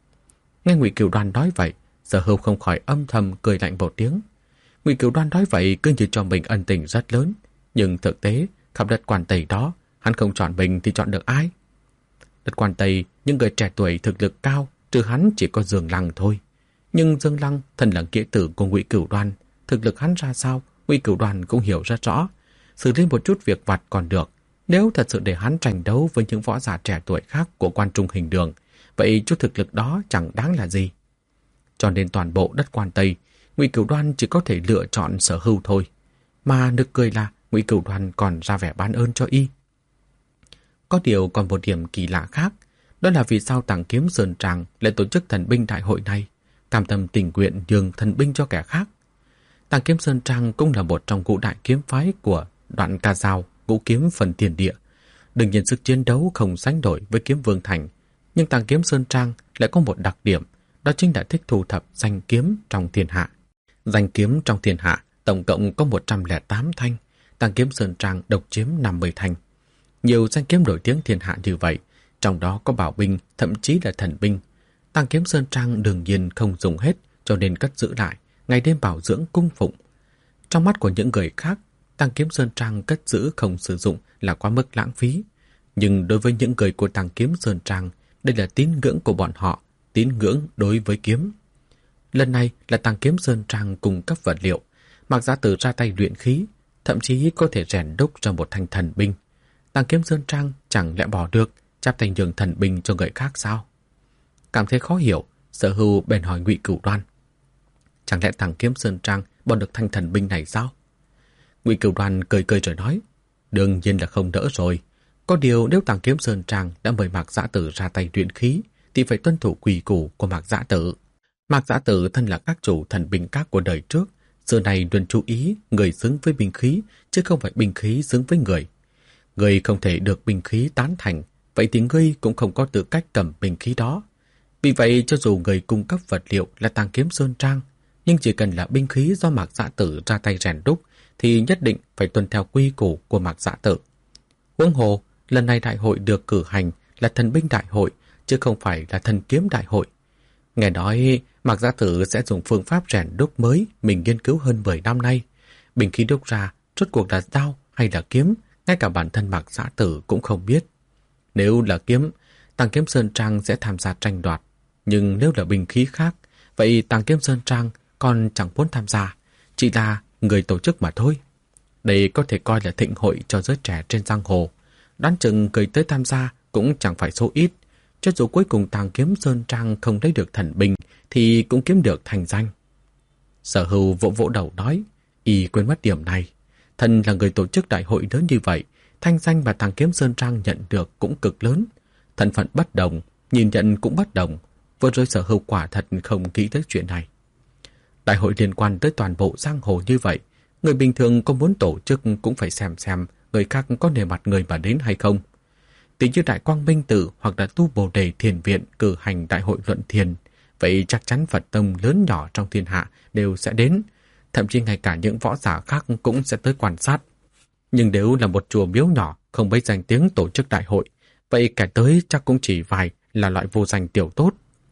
Nghe Ngụy Cửu Đoan nói vậy, Sở Hưu không khỏi âm thầm cười lạnh một tiếng. Ngụy Cửu Đoan nói vậy cứ như cho mình ân tình rất lớn, nhưng thực tế khắp đất Quan Tây đó, hắn không chọn mình thì chọn được ai? Đất Quan Tây, những người trẻ tuổi thực lực cao, trừ hắn chỉ có Dương Lăng thôi. Nhưng Dương Lăng, thân là nghĩa tử của Ngụy Cửu Đoan, thực lực hắn ra sao, Ngụy Cửu Đoan cũng hiểu rất rõ. Xử lý một chút việc vặt còn được, nếu thật sự để hắn tranh đấu với những võ giả trẻ tuổi khác của quan trung Hình Đường, vậy chút thực lực đó chẳng đáng là gì. Cho nên toàn bộ đất Quan Tây, Ngụy Cửu Đoan chỉ có thể lựa chọn Sở Hưu thôi. Mà nực cười là Ngụy Cửu Đoan còn ra vẻ ban ơn cho y. Có điều còn một điểm kỳ lạ khác, Đó là vì sao Tàng Kiếm Sơn Trang lại tổ chức thần binh đại hội này, cam tâm tình nguyện nhường thần binh cho kẻ khác. Tàng Kiếm Sơn Trang cũng là một trong ngũ đại kiếm phái của Đoạn Ca Dao, ngũ kiếm phần tiền địa. Đương nhiên sức chiến đấu không sánh nổi với Kiếm Vương Thành, nhưng Tàng Kiếm Sơn Trang lại có một đặc điểm, đó chính là thích thu thập danh kiếm trong thiên hạ. Danh kiếm trong thiên hạ tổng cộng có 108 thanh, Tàng Kiếm Sơn Trang độc chiếm 50 thanh. Nhiều danh kiếm nổi tiếng thiên hạ như vậy, trong đó có bảo binh, thậm chí là thần binh. Tàng Kiếm Sơn Trang đương nhiên không dùng hết, cho nên cất giữ lại, ngày đêm bảo dưỡng cung phụng. Trong mắt của những người khác, Tàng Kiếm Sơn Trang cất giữ không sử dụng là quá mức lãng phí. Nhưng đối với những người của Tàng Kiếm Sơn Trang, đây là tín ngưỡng của bọn họ, tín ngưỡng đối với kiếm. Lần này là Tàng Kiếm Sơn Trang cung cấp vật liệu, Mạc Giá Tử ra tay luyện khí, thậm chí có thể rèn đúc ra một thanh thần binh. Tàng Kiếm Sơn Trang chẳng lẽ bỏ được, chắp tay nhường thần binh cho người khác sao? Cảm thấy khó hiểu, Sở Hưu bèn hỏi Ngụy Cửu Đoan. Chẳng lẽ Tàng Kiếm Sơn Trang bỏ được thanh thần binh này sao? Ngụy Cửu Đoan cười cười rồi nói, đương nhiên là không đỡ rồi. Có điều nếu Tàng Kiếm Sơn Trang đã mời Mạc Giã Tử ra tay luyện khí, thì phải tuân thủ quy củ của Mạc Giã Tử. Mạc Giã Tử thân là các chủ thần binh các của đời trước, xưa này luôn chú ý người xứng với binh khí, chứ không phải binh khí xứng với người. Người không thể được binh khí tán thành, vậy thì ngươi cũng không có tư cách cầm binh khí đó. Vì vậy, cho dù người cung cấp vật liệu là Tàng Kiếm Sơn Trang, nhưng chỉ cần là binh khí do Mạc Giã Tử ra tay rèn đúc, thì nhất định phải tuân theo quy củ của Mạc Giã Tử. Huống hồ, lần này đại hội được cử hành là thần binh đại hội, chứ không phải là thần kiếm đại hội. Nghe nói Mạc Giã Tử sẽ dùng phương pháp rèn đúc mới mình nghiên cứu hơn 10 năm nay. Binh khí đúc ra rốt cuộc là dao hay là kiếm, ngay cả bản thân Mạc Giã Tử cũng không biết. Nếu là kiếm, Tàng Kiếm Sơn Trang sẽ tham gia tranh đoạt. Nhưng nếu là binh khí khác, vậy Tàng Kiếm Sơn Trang còn chẳng muốn tham gia, chỉ là người tổ chức mà thôi. Đây có thể coi là thịnh hội cho giới trẻ trên giang hồ. Đoán chừng người tới tham gia cũng chẳng phải số ít. Cho dù cuối cùng Tàng Kiếm Sơn Trang không lấy được thần binh, thì cũng kiếm được thành danh. Sở Hưu vỗ vỗ đầu nói, y quên mất điểm này. Thân là người tổ chức đại hội lớn như vậy, thanh danh mà Tàng Kiếm Sơn Trang nhận được cũng cực lớn. Thân phận bất đồng, nhìn nhận cũng bất đồng. Vừa rồi Sở Hưu quả thật không nghĩ tới chuyện này. Đại hội liên quan tới toàn bộ giang hồ như vậy, người bình thường có muốn tổ chức cũng phải xem người khác có nề mặt người mà đến hay không. Tỷ như Đại Quang Minh Tử hoặc là Tu Bồ Đề Thiền Viện cử hành đại hội luận thiền, vậy chắc chắn Phật tông lớn nhỏ trong thiên hạ đều sẽ đến, thậm chí ngay cả những võ giả khác cũng sẽ tới quan sát. Nhưng nếu là một chùa miếu nhỏ không mấy danh tiếng tổ chức đại hội, vậy kẻ tới chắc cũng chỉ vài là loại vô danh tiểu tốt.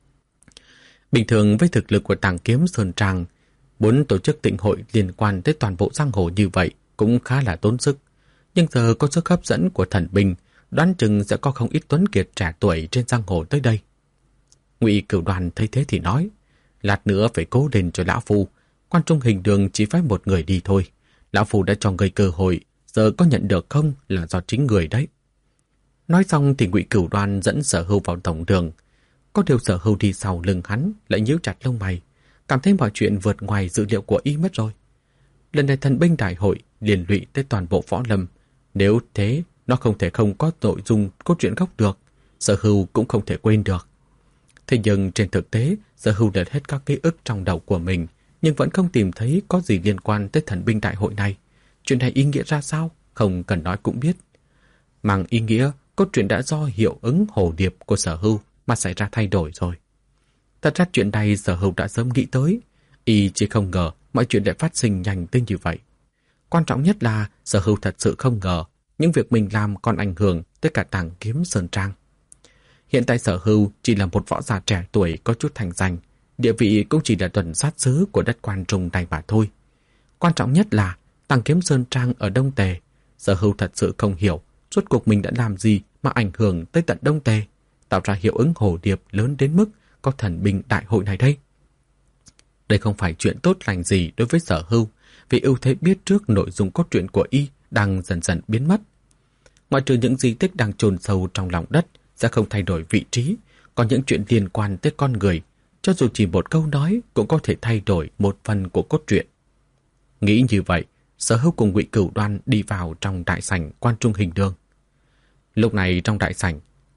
Bình thường với thực lực của Tàng Kiếm Sơn Trang, muốn tổ chức tịnh hội liên quan tới toàn bộ giang hồ như vậy cũng khá là tốn sức. Nhưng giờ có sức hấp dẫn của thần binh, đoán chừng sẽ có không ít tuấn kiệt trẻ tuổi trên giang hồ tới đây. Ngụy Cửu Đoan thấy thế thì nói, lát nữa phải cố lên cho lão phu, Quan Trung Hình Đường chỉ phái một người đi thôi. Lão phu đã cho người cơ hội, giờ có nhận được không là do chính người đấy. Nói xong thì Ngụy Cửu Đoan dẫn Sở Hưu vào tổng đường. Có điều Sở Hưu đi sau lưng hắn lại nhíu chặt lông mày, cảm thấy mọi chuyện vượt ngoài dự liệu của y mất rồi. Lần này thần binh đại hội liên lụy tới toàn bộ võ lâm, nếu thế nó không thể không có nội dung cốt truyện gốc được, Sở Hưu cũng không thể quên được. Thế nhưng trên thực tế, Sở Hưu lật hết các ký ức trong đầu của mình, nhưng vẫn không tìm thấy có gì liên quan tới thần binh đại hội này. Chuyện này ý nghĩa ra sao, không cần nói cũng biết. Mang ý nghĩa, cốt truyện đã do hiệu ứng hồ điệp của Sở Hưu mà xảy ra thay đổi rồi. Thật ra chuyện này Sở Hưu đã sớm nghĩ tới, y chỉ không ngờ mọi chuyện lại phát sinh nhanh tới như vậy. Quan trọng nhất là Sở Hưu thật sự không ngờ những việc mình làm còn ảnh hưởng tới cả Tàng Kiếm Sơn Trang. Hiện tại Sở Hưu chỉ là một võ giả trẻ tuổi có chút thành danh, địa vị cũng chỉ là tuần sát sứ của đất Quan Trung này mà thôi. Quan trọng nhất là Tàng Kiếm Sơn Trang ở Đông Tề, Sở Hưu thật sự không hiểu rốt cuộc mình đã làm gì mà ảnh hưởng tới tận Đông Tề, tạo ra hiệu ứng hồ điệp lớn đến mức có thần binh đại hội này đây. Đây không phải chuyện tốt lành gì đối với Sở Hưu, vì ưu thế biết trước nội dung cốt truyện của y đang dần dần biến mất. Ngoại trừ những di tích đang chôn sâu trong lòng đất sẽ không thay đổi vị trí, còn những chuyện liên quan tới con người, cho dù chỉ một câu nói cũng có thể thay đổi một phần của cốt truyện. Nghĩ như vậy, Sở Hưu cùng Ngụy Cửu Đoan đi vào trong đại sảnh Quan Trung Hình Đường. Lúc này trong đại sảnh,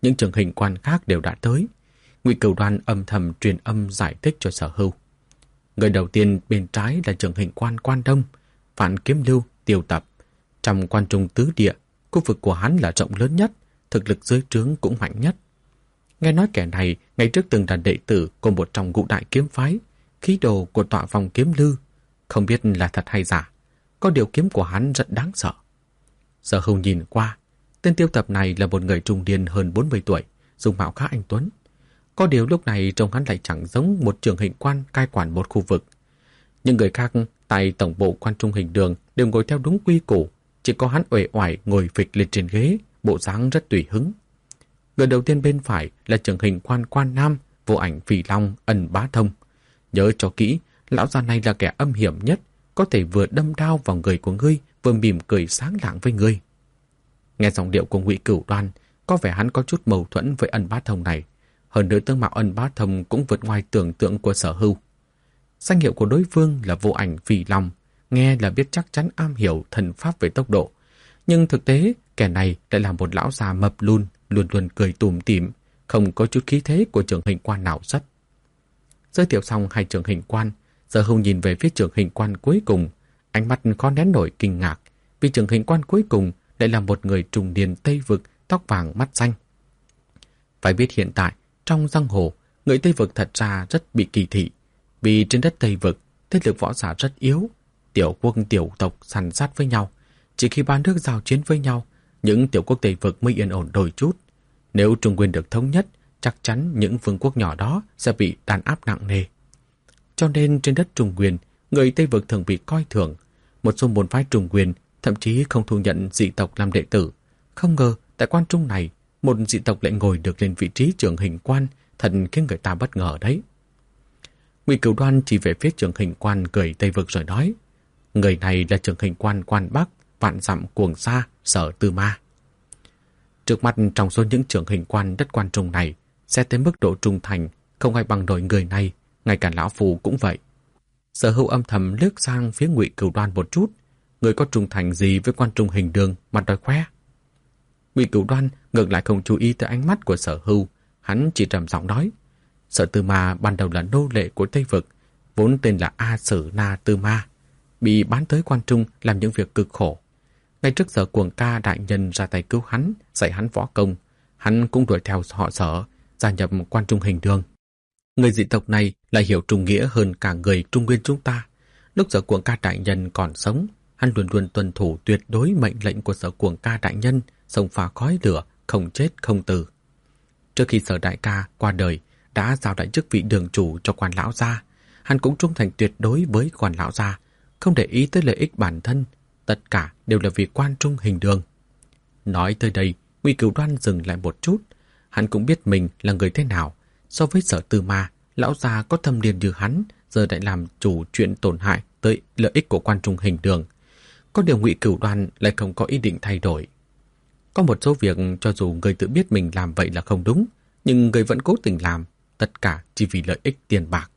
những trường hình quan khác đều đã tới. Ngụy Cửu Đoan âm thầm truyền âm giải thích cho Sở Hưu. Người đầu tiên bên trái là trường hình quan Quan Đông, Vạn Kiếm Lưu, Tiêu Tập. Trong quan trung tứ địa, khu vực của hắn là rộng lớn nhất, thực lực dưới trướng cũng mạnh nhất. Nghe nói kẻ này ngày trước từng là đệ tử của một trong ngũ đại kiếm phái, khí đồ của tọa vòng kiếm lư. Không biết là thật hay giả, có điều kiếm của hắn rất đáng sợ. Sở Hưu nhìn qua, tên Tiêu Tập này là một người trung niên hơn 40 tuổi, dung mạo khá anh tuấn. Có điều lúc này trông hắn lại chẳng giống một trường hình quan cai quản một khu vực. Những người khác tại tổng bộ quan trung hình đường đều ngồi theo đúng quy củ, chỉ có hắn uể oải ngồi phịch lên trên ghế, bộ dáng rất tùy hứng. Người đầu tiên bên phải là trường hình quan Quan Nam, Vô Ảnh Phỉ Long, Ân Bá Thông. Nhớ cho kỹ, lão già này là kẻ âm hiểm nhất, có thể vừa đâm đao vào người của ngươi, vừa mỉm cười sáng lạng với ngươi. Nghe giọng điệu của Ngụy Cửu Đoan, có vẻ hắn có chút mâu thuẫn với Ân Bá Thông này. Hơn nữa tướng mạo Ân Bá Thông cũng vượt ngoài tưởng tượng của Sở Hưu. Danh hiệu của đối phương là Vô Ảnh Phỉ Long, nghe là biết chắc chắn am hiểu thần pháp về tốc độ. Nhưng thực tế, kẻ này lại là một lão già mập lùn, luôn luôn cười tủm tỉm, không có chút khí thế của trường hình quan nào rất. Giới thiệu xong hai trường hình quan, Sở Hưu nhìn về phía trường hình quan cuối cùng, ánh mắt khó nén nổi kinh ngạc, vì trường hình quan cuối cùng lại là một người trung niên Tây Vực, tóc vàng mắt xanh. Phải biết hiện tại, trong giang hồ, người Tây Vực thật ra rất bị kỳ thị, vì trên đất Tây Vực, thế lực võ giả rất yếu, tiểu quốc tiểu tộc săn sát với nhau. Chỉ khi ba nước giao chiến với nhau, những tiểu quốc Tây Vực mới yên ổn đôi chút. Nếu Trung Nguyên được thống nhất, chắc chắn những vương quốc nhỏ đó sẽ bị đàn áp nặng nề. Cho nên trên đất Trung Nguyên, người Tây Vực thường bị coi thường. Một số môn phái Trung Nguyên thậm chí không thu nhận dị tộc làm đệ tử. Không ngờ, tại quan trung này, một dị tộc lại ngồi được lên vị trí trường hình quan, thật khiến người ta bất ngờ đấy. Ngụy Cửu Đoan chỉ về phía trường hình quan người Tây Vực rồi nói, người này là trường hình quan Quan Bắc, Vạn Dặm Cuồng Sa, Sở Tư Ma. Trước mặt trong số những trường hình quan đất quan trung này, xét tới mức độ trung thành, không ai bằng nổi người này, ngay cả lão phù cũng vậy. Sở Hưu âm thầm liếc sang phía Ngụy Cửu Đoan một chút, người có trung thành gì với quan trung hình đường mà đòi khoe. Ngụy Cửu Đoan ngược lại không chú ý tới ánh mắt của Sở Hưu, hắn chỉ trầm giọng nói, Sở Tư Ma ban đầu là nô lệ của Tây Vực, vốn tên là A Sử Na Tư Ma, bị bán tới quan trung làm những việc cực khổ. Ngay trước Sở Cuồng Ca đại nhân ra tay cứu hắn, dạy hắn võ công, hắn cũng đuổi theo họ Sở, gia nhập quan trung hình đường. Người dị tộc này lại hiểu trung nghĩa hơn cả người Trung Nguyên chúng ta. Lúc Sở Cuồng Ca đại nhân còn sống, hắn luôn luôn tuân thủ tuyệt đối mệnh lệnh của Sở Cuồng Ca đại nhân, xông pha khói lửa, không chết không từ. Trước khi Sở đại ca qua đời, đã giao đại chức vị đường chủ cho quan lão gia, hắn cũng trung thành tuyệt đối với quan lão gia, không để ý tới lợi ích bản thân, tất cả đều là vì quan trung hình đường. Nói tới đây, Ngụy Cửu Đoan dừng lại một chút, hắn cũng biết mình là người thế nào. So với Sở Tư Ma, lão già có thâm niên như hắn, giờ lại làm chủ chuyện tổn hại tới lợi ích của quan trung hình đường. Có điều Ngụy Cửu Đoan lại không có ý định thay đổi. Có một số việc cho dù người tự biết mình làm vậy là không đúng, nhưng người vẫn cố tình làm, tất cả chỉ vì lợi ích tiền bạc.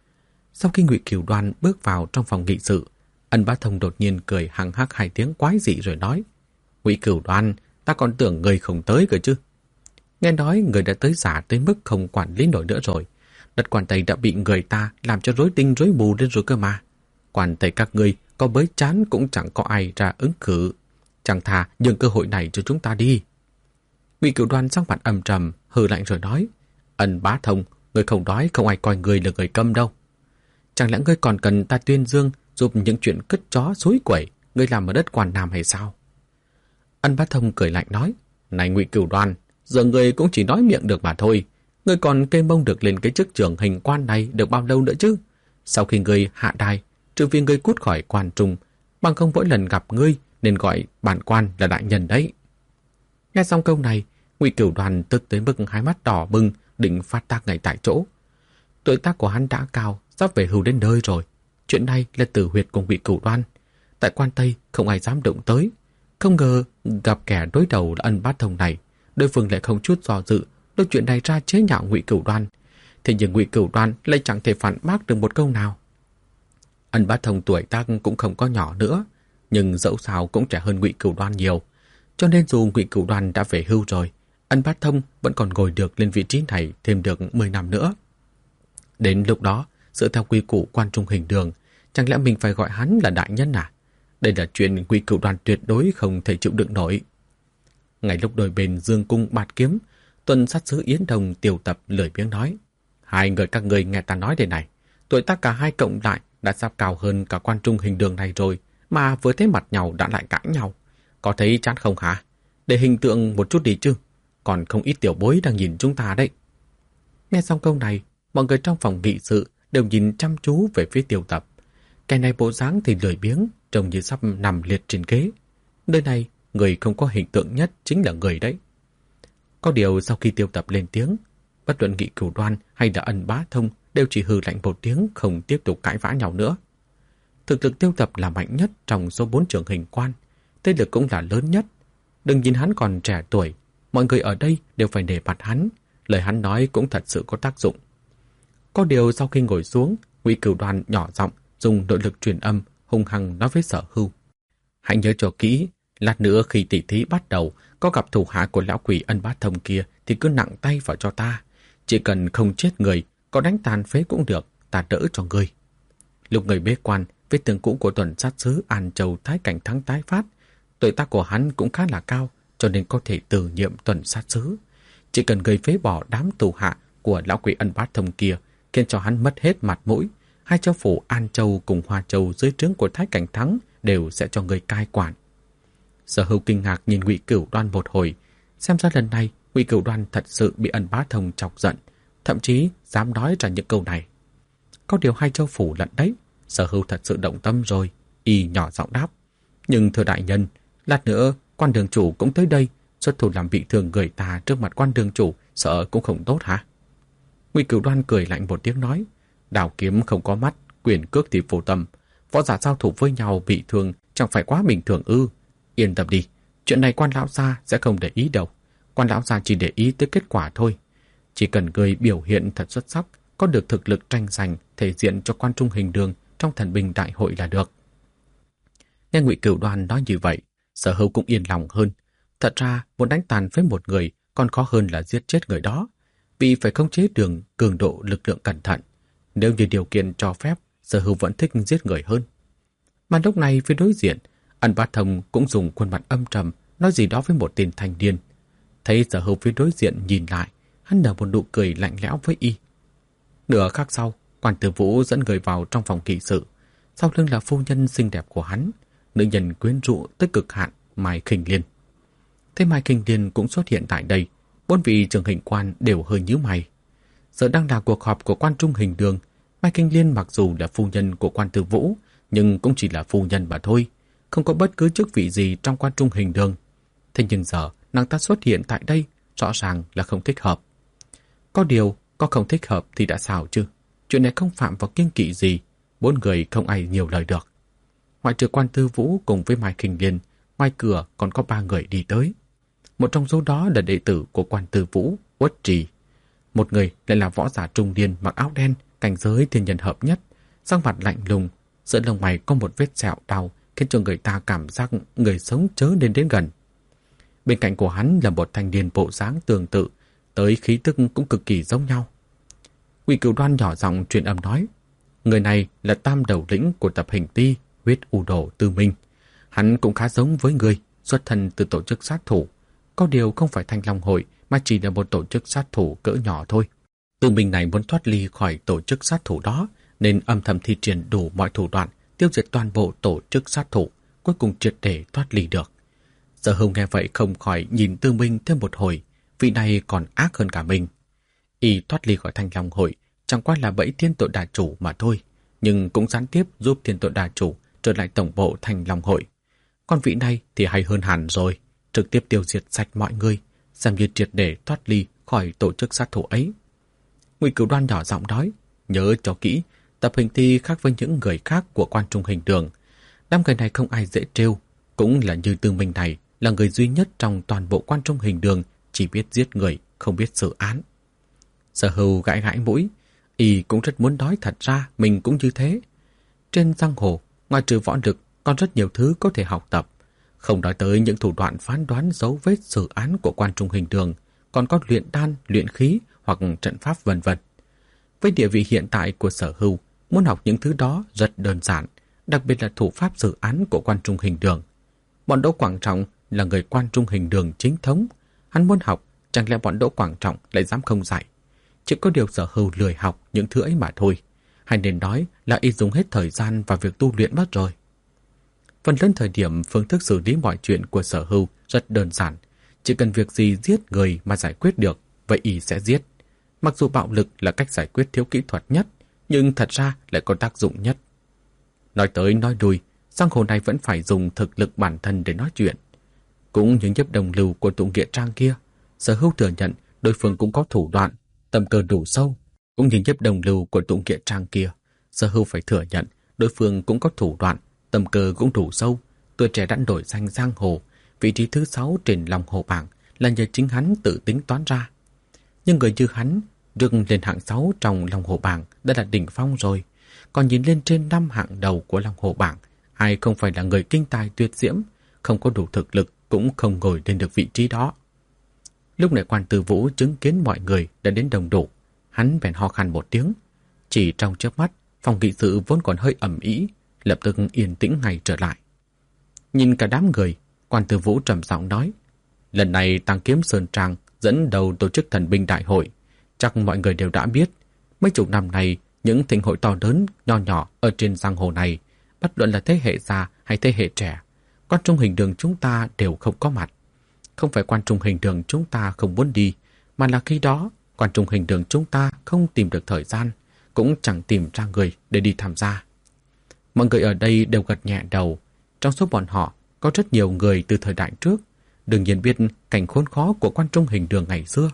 Sau khi Ngụy Cửu Đoan bước vào trong phòng nghị sự, Ân Bá Thông đột nhiên cười hăng hắc hai tiếng quái dị rồi nói, Ngụy Cửu Đoan, ta còn tưởng người không tới cơ chứ. Nghe nói người đã tới giả tới mức không quản lý nổi nữa rồi. Đất Quan Tây đã bị người ta làm cho rối tinh rối mù lên rồi cơ mà. Quan Tây các ngươi có bới chán cũng chẳng có ai ra ứng cử. Chẳng thà nhường cơ hội này cho chúng ta đi. Ngụy Cửu Đoan sắc mặt âm trầm, hừ lạnh rồi nói, Ân Bá Thông, người không đói không ai coi người là người câm đâu. Chẳng lẽ ngươi còn cần ta tuyên dương giúp những chuyện cất chó xối quẩy ngươi làm ở đất Quan Nam hay sao? Ân Bá Thông cười lạnh nói, này Ngụy Cửu Đoan, giờ ngươi cũng chỉ nói miệng được mà thôi. Ngươi còn kê mông được lên cái chức trưởng hình quan này được bao lâu nữa chứ? Sau khi ngươi hạ đài, trừ vì ngươi cút khỏi quan trung, bằng không mỗi lần gặp ngươi nên gọi bản quan là đại nhân đấy. Nghe xong câu này, Ngụy Cửu Đoan tức tới mức hai mắt đỏ bừng, định phát tác ngay tại chỗ. Tuổi tác của hắn đã cao, sắp về hưu đến nơi rồi. Chuyện này là tử huyệt của Ngụy Cửu Đoan. Tại Quan Tây không ai dám động tới. Không ngờ gặp kẻ đối đầu là Ân Bá Thông này, đối phương lại không chút do dự đưa chuyện này ra chế nhạo Ngụy Cửu Đoan. Thế nhưng Ngụy Cửu Đoan lại chẳng thể phản bác được một câu nào. Ân Bá Thông tuổi tác cũng không có nhỏ nữa, nhưng dẫu sao cũng trẻ hơn Ngụy Cửu Đoan nhiều. Cho nên dù Ngụy Cửu Đoan đã về hưu rồi, Ân Bá Thông vẫn còn ngồi được lên vị trí này thêm được 10 năm nữa. Đến lúc đó, dựa theo quy củ quan trung hình đường, chẳng lẽ mình phải gọi hắn là đại nhân à? Đây là chuyện Ngụy Cửu Đoan tuyệt đối không thể chịu đựng nổi. Ngay lúc đôi bên dương cung bạt kiếm, tuần sát sứ Yến Đồng Tiểu Tập lười biếng nói: hai người các người nghe ta nói đây này, tuổi tác cả hai cộng lại đã sắp cao hơn cả quan trung hình đường này rồi, mà vừa thấy mặt nhau đã lại cãi nhau. Có thấy chán không hả? Để hình tượng một chút đi chứ. Còn không ít tiểu bối đang nhìn chúng ta đấy. Nghe xong câu này, mọi người trong phòng nghị sự đều nhìn chăm chú về phía Tiểu Tập. Cái này bộ dáng thì lười biếng, trông như sắp nằm liệt trên ghế. Nơi này, người không có hình tượng nhất chính là người đấy. Có điều sau khi Tiêu Tập lên tiếng, bất luận Nghị Cửu Đoan hay là Ân Bá Thông đều chỉ hừ lạnh một tiếng, không tiếp tục cãi vã nhau nữa. Thực lực Tiêu Tập là mạnh nhất trong số 4 trưởng hình quan, thế lực cũng là lớn nhất. Đừng nhìn hắn còn trẻ tuổi, mọi người ở đây đều phải nể mặt hắn, lời hắn nói cũng thật sự có tác dụng. Có điều sau khi ngồi xuống, Ngụy Cửu Đoan nhỏ giọng dùng nội lực truyền âm hung hăng nói với Sở Hưu: hãy nhớ cho kỹ, lát nữa khi tỷ thí bắt đầu, có gặp thủ hạ của lão quỷ Ân Bá Thông kia thì cứ nặng tay vào cho ta. Chỉ cần không chết người, có đánh tàn phế cũng được, ta đỡ cho ngươi. Lúc người bế quan, vết thương cũ của tuần sát sứ An Châu Thái Cảnh Thắng tái phát. Tuổi tác của hắn cũng khá là cao, cho nên có thể từ nhiệm tuần sát sứ. Chỉ cần người phế bỏ đám tù hạ của lão quỷ Ân Bá Thông kia, khiến cho hắn mất hết mặt mũi, hai châu phủ An Châu cùng Hoa Châu dưới trướng của Thái Cảnh Thắng đều sẽ cho người cai quản. Sở Hưu kinh ngạc nhìn Ngụy Cửu Đoan một hồi, xem ra lần này Ngụy Cửu Đoan thật sự bị Ân Bá Thông chọc giận, thậm chí dám nói ra những câu này. Có điều hai châu phủ lận đấy, Sở Hưu thật sự động tâm rồi, y nhỏ giọng đáp: nhưng thưa đại nhân, lát nữa quan đường chủ cũng tới đây, xuất thủ làm bị thương người ta trước mặt quan đường chủ, sợ cũng không tốt hả? Ngụy Cửu Đoan cười lạnh một tiếng nói: đào kiếm không có mắt, quyền cước thì vô tâm, võ giả giao thủ với nhau bị thương chẳng phải quá bình thường ư? Yên tâm đi, chuyện này quan lão gia sẽ không để ý đâu. Quan lão gia chỉ để ý tới kết quả thôi. Chỉ cần người biểu hiện thật xuất sắc, có được thực lực tranh giành, thể diện cho quan trung hình đường trong thần binh đại hội là được. Nghe Ngụy Cửu Đoan nói như vậy, Sở Hưu cũng yên lòng hơn. Thật ra, muốn đánh tàn với một người còn khó hơn là giết chết người đó, vì phải khống chế đường cường độ lực lượng cẩn thận. Nếu như điều kiện cho phép, Sở Hưu vẫn thích giết người hơn. Mà lúc này phía đối diện, Ân Bá Thông cũng dùng khuôn mặt âm trầm nói gì đó với một tên thanh niên. Thấy Sở Hưu phía đối diện nhìn lại, hắn nở một nụ cười lạnh lẽo với y. Nửa khắc sau, Quan Tử Vũ dẫn người vào trong phòng nghị sự. Sau lưng là phu nhân xinh đẹp của hắn, nữ nhân quyến rũ tới cực hạn Mai Khinh Liên. Thế Mai Khinh Liên cũng xuất hiện tại đây, 4 vị trưởng hình quan đều hơi nhíu mày. Giờ đang là cuộc họp của quan trung hình đường, Mai Khinh Liên mặc dù là phu nhân của Quan Tử Vũ, nhưng cũng chỉ là phu nhân mà thôi, không có bất cứ chức vị gì trong quan trung hình đường. Thế nhưng giờ nàng ta xuất hiện tại đây, rõ ràng là không thích hợp. Có điều, có không thích hợp thì đã sao chứ? Chuyện này không phạm vào kiêng kỵ gì, 4 người không ai nhiều lời được. Ngoại trừ Quan Tử Vũ cùng với Mai Khinh Liên, ngoài cửa còn có 3 người đi tới. Một trong số đó là đệ tử của Quan Tử Vũ, Uất Trì. Một người lại là võ giả trung niên mặc áo đen, cảnh giới thiên nhân hợp nhất, sắc mặt lạnh lùng, giữa lông mày có một vết sẹo đau khiến cho người ta cảm giác người sống chớ nên đến gần. Bên cạnh của hắn là một thanh niên bộ dáng tương tự, tới khí tức cũng cực kỳ giống nhau. Ngụy Cửu Đoan nhỏ giọng truyền âm nói: người này là tam đầu lĩnh của tập hình ti huyết u đồ Tư Minh. Hắn cũng khá giống với người, xuất thân từ tổ chức sát thủ. Có điều không phải Thanh Long Hội mà chỉ là một tổ chức sát thủ cỡ nhỏ thôi. Tư Minh này muốn thoát ly khỏi tổ chức sát thủ đó, nên âm thầm thi triển đủ mọi thủ đoạn, tiêu diệt toàn bộ tổ chức sát thủ, cuối cùng triệt để thoát ly được. Sở Hưu nghe vậy không khỏi nhìn Tư Minh thêm một hồi, vị này còn ác hơn cả mình. Y thoát ly khỏi Thanh Long Hội chẳng qua là bẫy Thiên Tội Đà Chủ mà thôi, nhưng cũng gián tiếp giúp Thiên Tội Đà Chủ trở lại tổng bộ Thanh Long Hội. Còn vị này thì hay hơn hẳn rồi, trực tiếp tiêu diệt sạch mọi người, xem như triệt để thoát ly khỏi tổ chức sát thủ ấy. Ngụy Cửu Đoan nhỏ giọng nói: nhớ cho kỹ, tập hình thi khác với những người khác của quan trung hình đường. Đám người này không ai dễ trêu, cũng là như Tư Minh này là người duy nhất trong toàn bộ quan trung hình đường chỉ biết giết người, không biết xử án. Sở Hưu gãi gãi mũi, y cũng rất muốn nói thật ra mình cũng như thế. Trên giang hồ, ngoài trừ võ lực, còn rất nhiều thứ có thể học tập. Không nói tới những thủ đoạn phán đoán dấu vết xử án của quan trung hình đường, còn có luyện đan, luyện khí hoặc trận pháp vân vân. Với địa vị hiện tại của Sở Hưu, muốn học những thứ đó rất đơn giản, đặc biệt là thủ pháp dự án của Quan Trung Hình Đường. Bọn Đỗ Quảng Trọng là người Quan Trung Hình Đường chính thống, hắn muốn học, chẳng lẽ bọn Đỗ Quảng Trọng lại dám không dạy? Chỉ có điều Sở Hưu lười học những thứ ấy mà thôi. Hay nên nói là y dùng hết thời gian vào việc tu luyện mất rồi. Phần lớn thời điểm, phương thức xử lý mọi chuyện của Sở Hưu rất đơn giản. Chỉ cần việc gì giết người mà giải quyết được, vậy y sẽ giết. Mặc dù bạo lực là cách giải quyết thiếu kỹ thuật nhất, nhưng thật ra lại có tác dụng nhất. Nói tới nói lui, giang hồ này vẫn phải dùng thực lực bản thân để nói chuyện. Cũng như Nhiếp Đồng Lưu của Tụng Nghĩa Trang kia, Sở Hưu thừa nhận đối phương cũng có thủ đoạn, tâm cơ đủ sâu. Cũng như Nhiếp Đồng Lưu của Tụng Nghĩa Trang kia, Sở Hưu phải thừa nhận đối phương cũng có thủ đoạn, tâm cơ cũng đủ sâu. Tuổi trẻ đã đổi danh giang hồ, vị trí thứ 6 trên Long Hồ bảng là nhờ chính hắn tự tính toán ra. Nhưng người như hắn, được lên hạng 6 trong Long Hồ bảng đã là đỉnh phong rồi. Còn nhìn lên trên 5 hạng đầu của Long Hồ bảng, ai không phải là người kinh tài tuyệt diễm, không có đủ thực lực cũng không ngồi lên được vị trí đó. Lúc này Quan Tư Vũ chứng kiến mọi người đã đến đông đủ, hắn bèn ho khan một tiếng. Chỉ trong chớp mắt, phòng nghị sự vốn còn hơi ầm ĩ, lập tức yên tĩnh ngay trở lại. Nhìn cả đám người, Quan Tư Vũ trầm giọng nói: lần này Tăng Kiếm Sơn Trang dẫn đầu tổ chức thần binh đại hội, chắc mọi người đều đã biết. Mấy chục năm nay, những thịnh hội to lớn, nho nhỏ ở trên giang hồ này, bất luận là thế hệ già hay thế hệ trẻ, Quan Trung Hình Đường chúng ta đều không có mặt. Không phải Quan Trung Hình Đường chúng ta không muốn đi, mà là khi đó Quan Trung Hình Đường chúng ta không tìm được thời gian, cũng chẳng tìm ra người để đi tham gia. Mọi người ở đây đều gật nhẹ đầu. Trong số bọn họ có rất nhiều người từ thời đại trước, đương nhiên biết cảnh khốn khó của Quan Trung Hình Đường ngày xưa.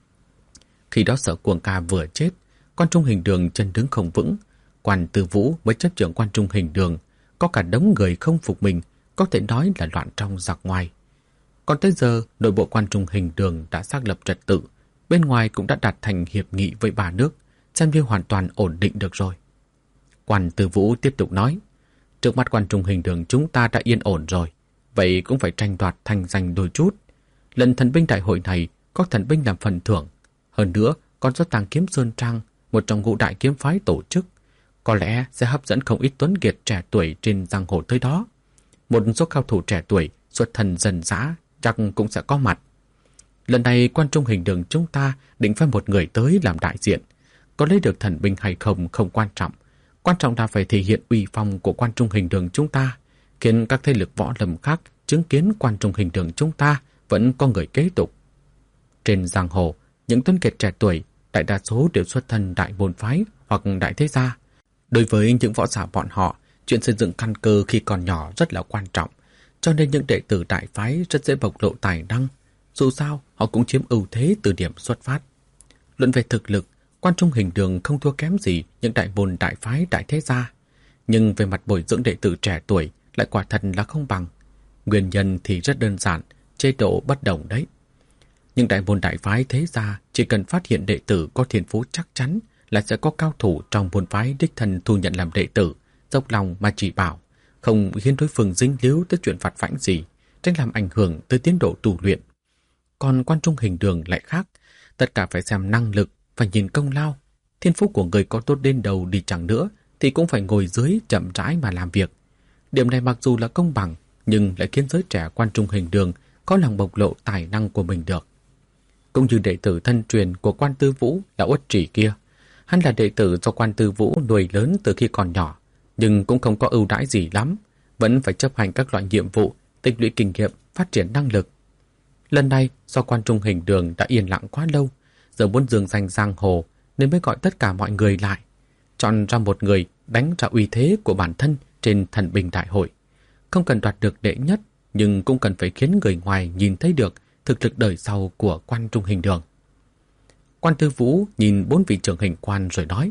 Khi đó Sở Cuồng Ca vừa chết, Quan Trung Hình Đường chân đứng không vững, Quan Tư Vũ mới chấp trưởng Quan Trung Hình Đường, có cả đống người không phục mình, có thể nói là loạn trong giặc ngoài. Còn tới giờ, nội bộ Quan Trung Hình Đường đã xác lập trật tự, bên ngoài cũng đã đạt thành hiệp nghị với ba nước, xem như hoàn toàn ổn định được rồi. Quan Tư Vũ tiếp tục nói: trước mắt Quan Trung Hình Đường chúng ta đã yên ổn rồi, vậy cũng phải tranh đoạt thành danh đôi chút. Lần thần binh đại hội này có thần binh làm phần thưởng, hơn nữa còn do Tàng Kiếm Sơn Trang, một trong ngũ đại kiếm phái tổ chức, có lẽ sẽ hấp dẫn không ít tuấn kiệt trẻ tuổi trên giang hồ tới đó. Một số cao thủ trẻ tuổi xuất thân dân dã chắc cũng sẽ có mặt. Lần này Quan Trung Hình Đường chúng ta định phái một người tới làm đại diện. Có lấy được thần binh hay không không quan trọng, quan trọng là phải thể hiện uy phong của Quan Trung Hình Đường chúng ta, khiến các thế lực võ lâm khác chứng kiến Quan Trung Hình Đường chúng ta vẫn có người kế tục. Trên giang hồ, những tuấn kiệt trẻ tuổi đại đa số đều xuất thân đại môn phái hoặc đại thế gia. Đối với những võ giả bọn họ, chuyện xây dựng căn cơ khi còn nhỏ rất là quan trọng, cho nên những đệ tử đại phái rất dễ bộc lộ tài năng. Dù sao, họ cũng chiếm ưu thế từ điểm xuất phát. Luận về thực lực, Quan Trung Hình Đường không thua kém gì những đại môn đại phái đại thế gia, nhưng về mặt bồi dưỡng đệ tử trẻ tuổi lại quả thật là không bằng. Nguyên nhân thì rất đơn giản, chế độ bất đồng đấy. Nhưng đại môn đại phái thế gia chỉ cần phát hiện đệ tử có thiên phú chắc chắn là sẽ có cao thủ trong môn phái đích thân thu nhận làm đệ tử, dốc lòng mà chỉ bảo, không khiến đối phương dính líu tới chuyện vặt vãnh gì, tránh làm ảnh hưởng tới tiến độ tu luyện. Còn Quan Trung Hình Đường lại khác, tất cả phải xem năng lực, phải nhìn công lao. Thiên phú của người có tốt đến đâu đi chẳng nữa thì cũng phải ngồi dưới chậm rãi mà làm việc. Điểm này mặc dù là công bằng, nhưng lại khiến giới trẻ Quan Trung Hình Đường có lòng bộc lộ tài năng của mình được. Cũng như đệ tử thân truyền của Quan Tư Vũ là Uất Trì kia, hắn là đệ tử do Quan Tư Vũ nuôi lớn từ khi còn nhỏ, nhưng cũng không có ưu đãi gì lắm, vẫn phải chấp hành các loại nhiệm vụ, tích lũy kinh nghiệm, phát triển năng lực. Lần này do Quan Trung Hình Đường đã yên lặng quá lâu, giờ muốn dương danh giang hồ nên mới gọi tất cả mọi người lại, chọn ra một người đánh ra uy thế của bản thân trên thần binh đại hội. Không cần đoạt được đệ nhất, nhưng cũng cần phải khiến người ngoài nhìn thấy được thực lực đời sau của Quan Trung Hình Đường. Quan Tư Vũ nhìn 4 vị trưởng hình quan rồi nói: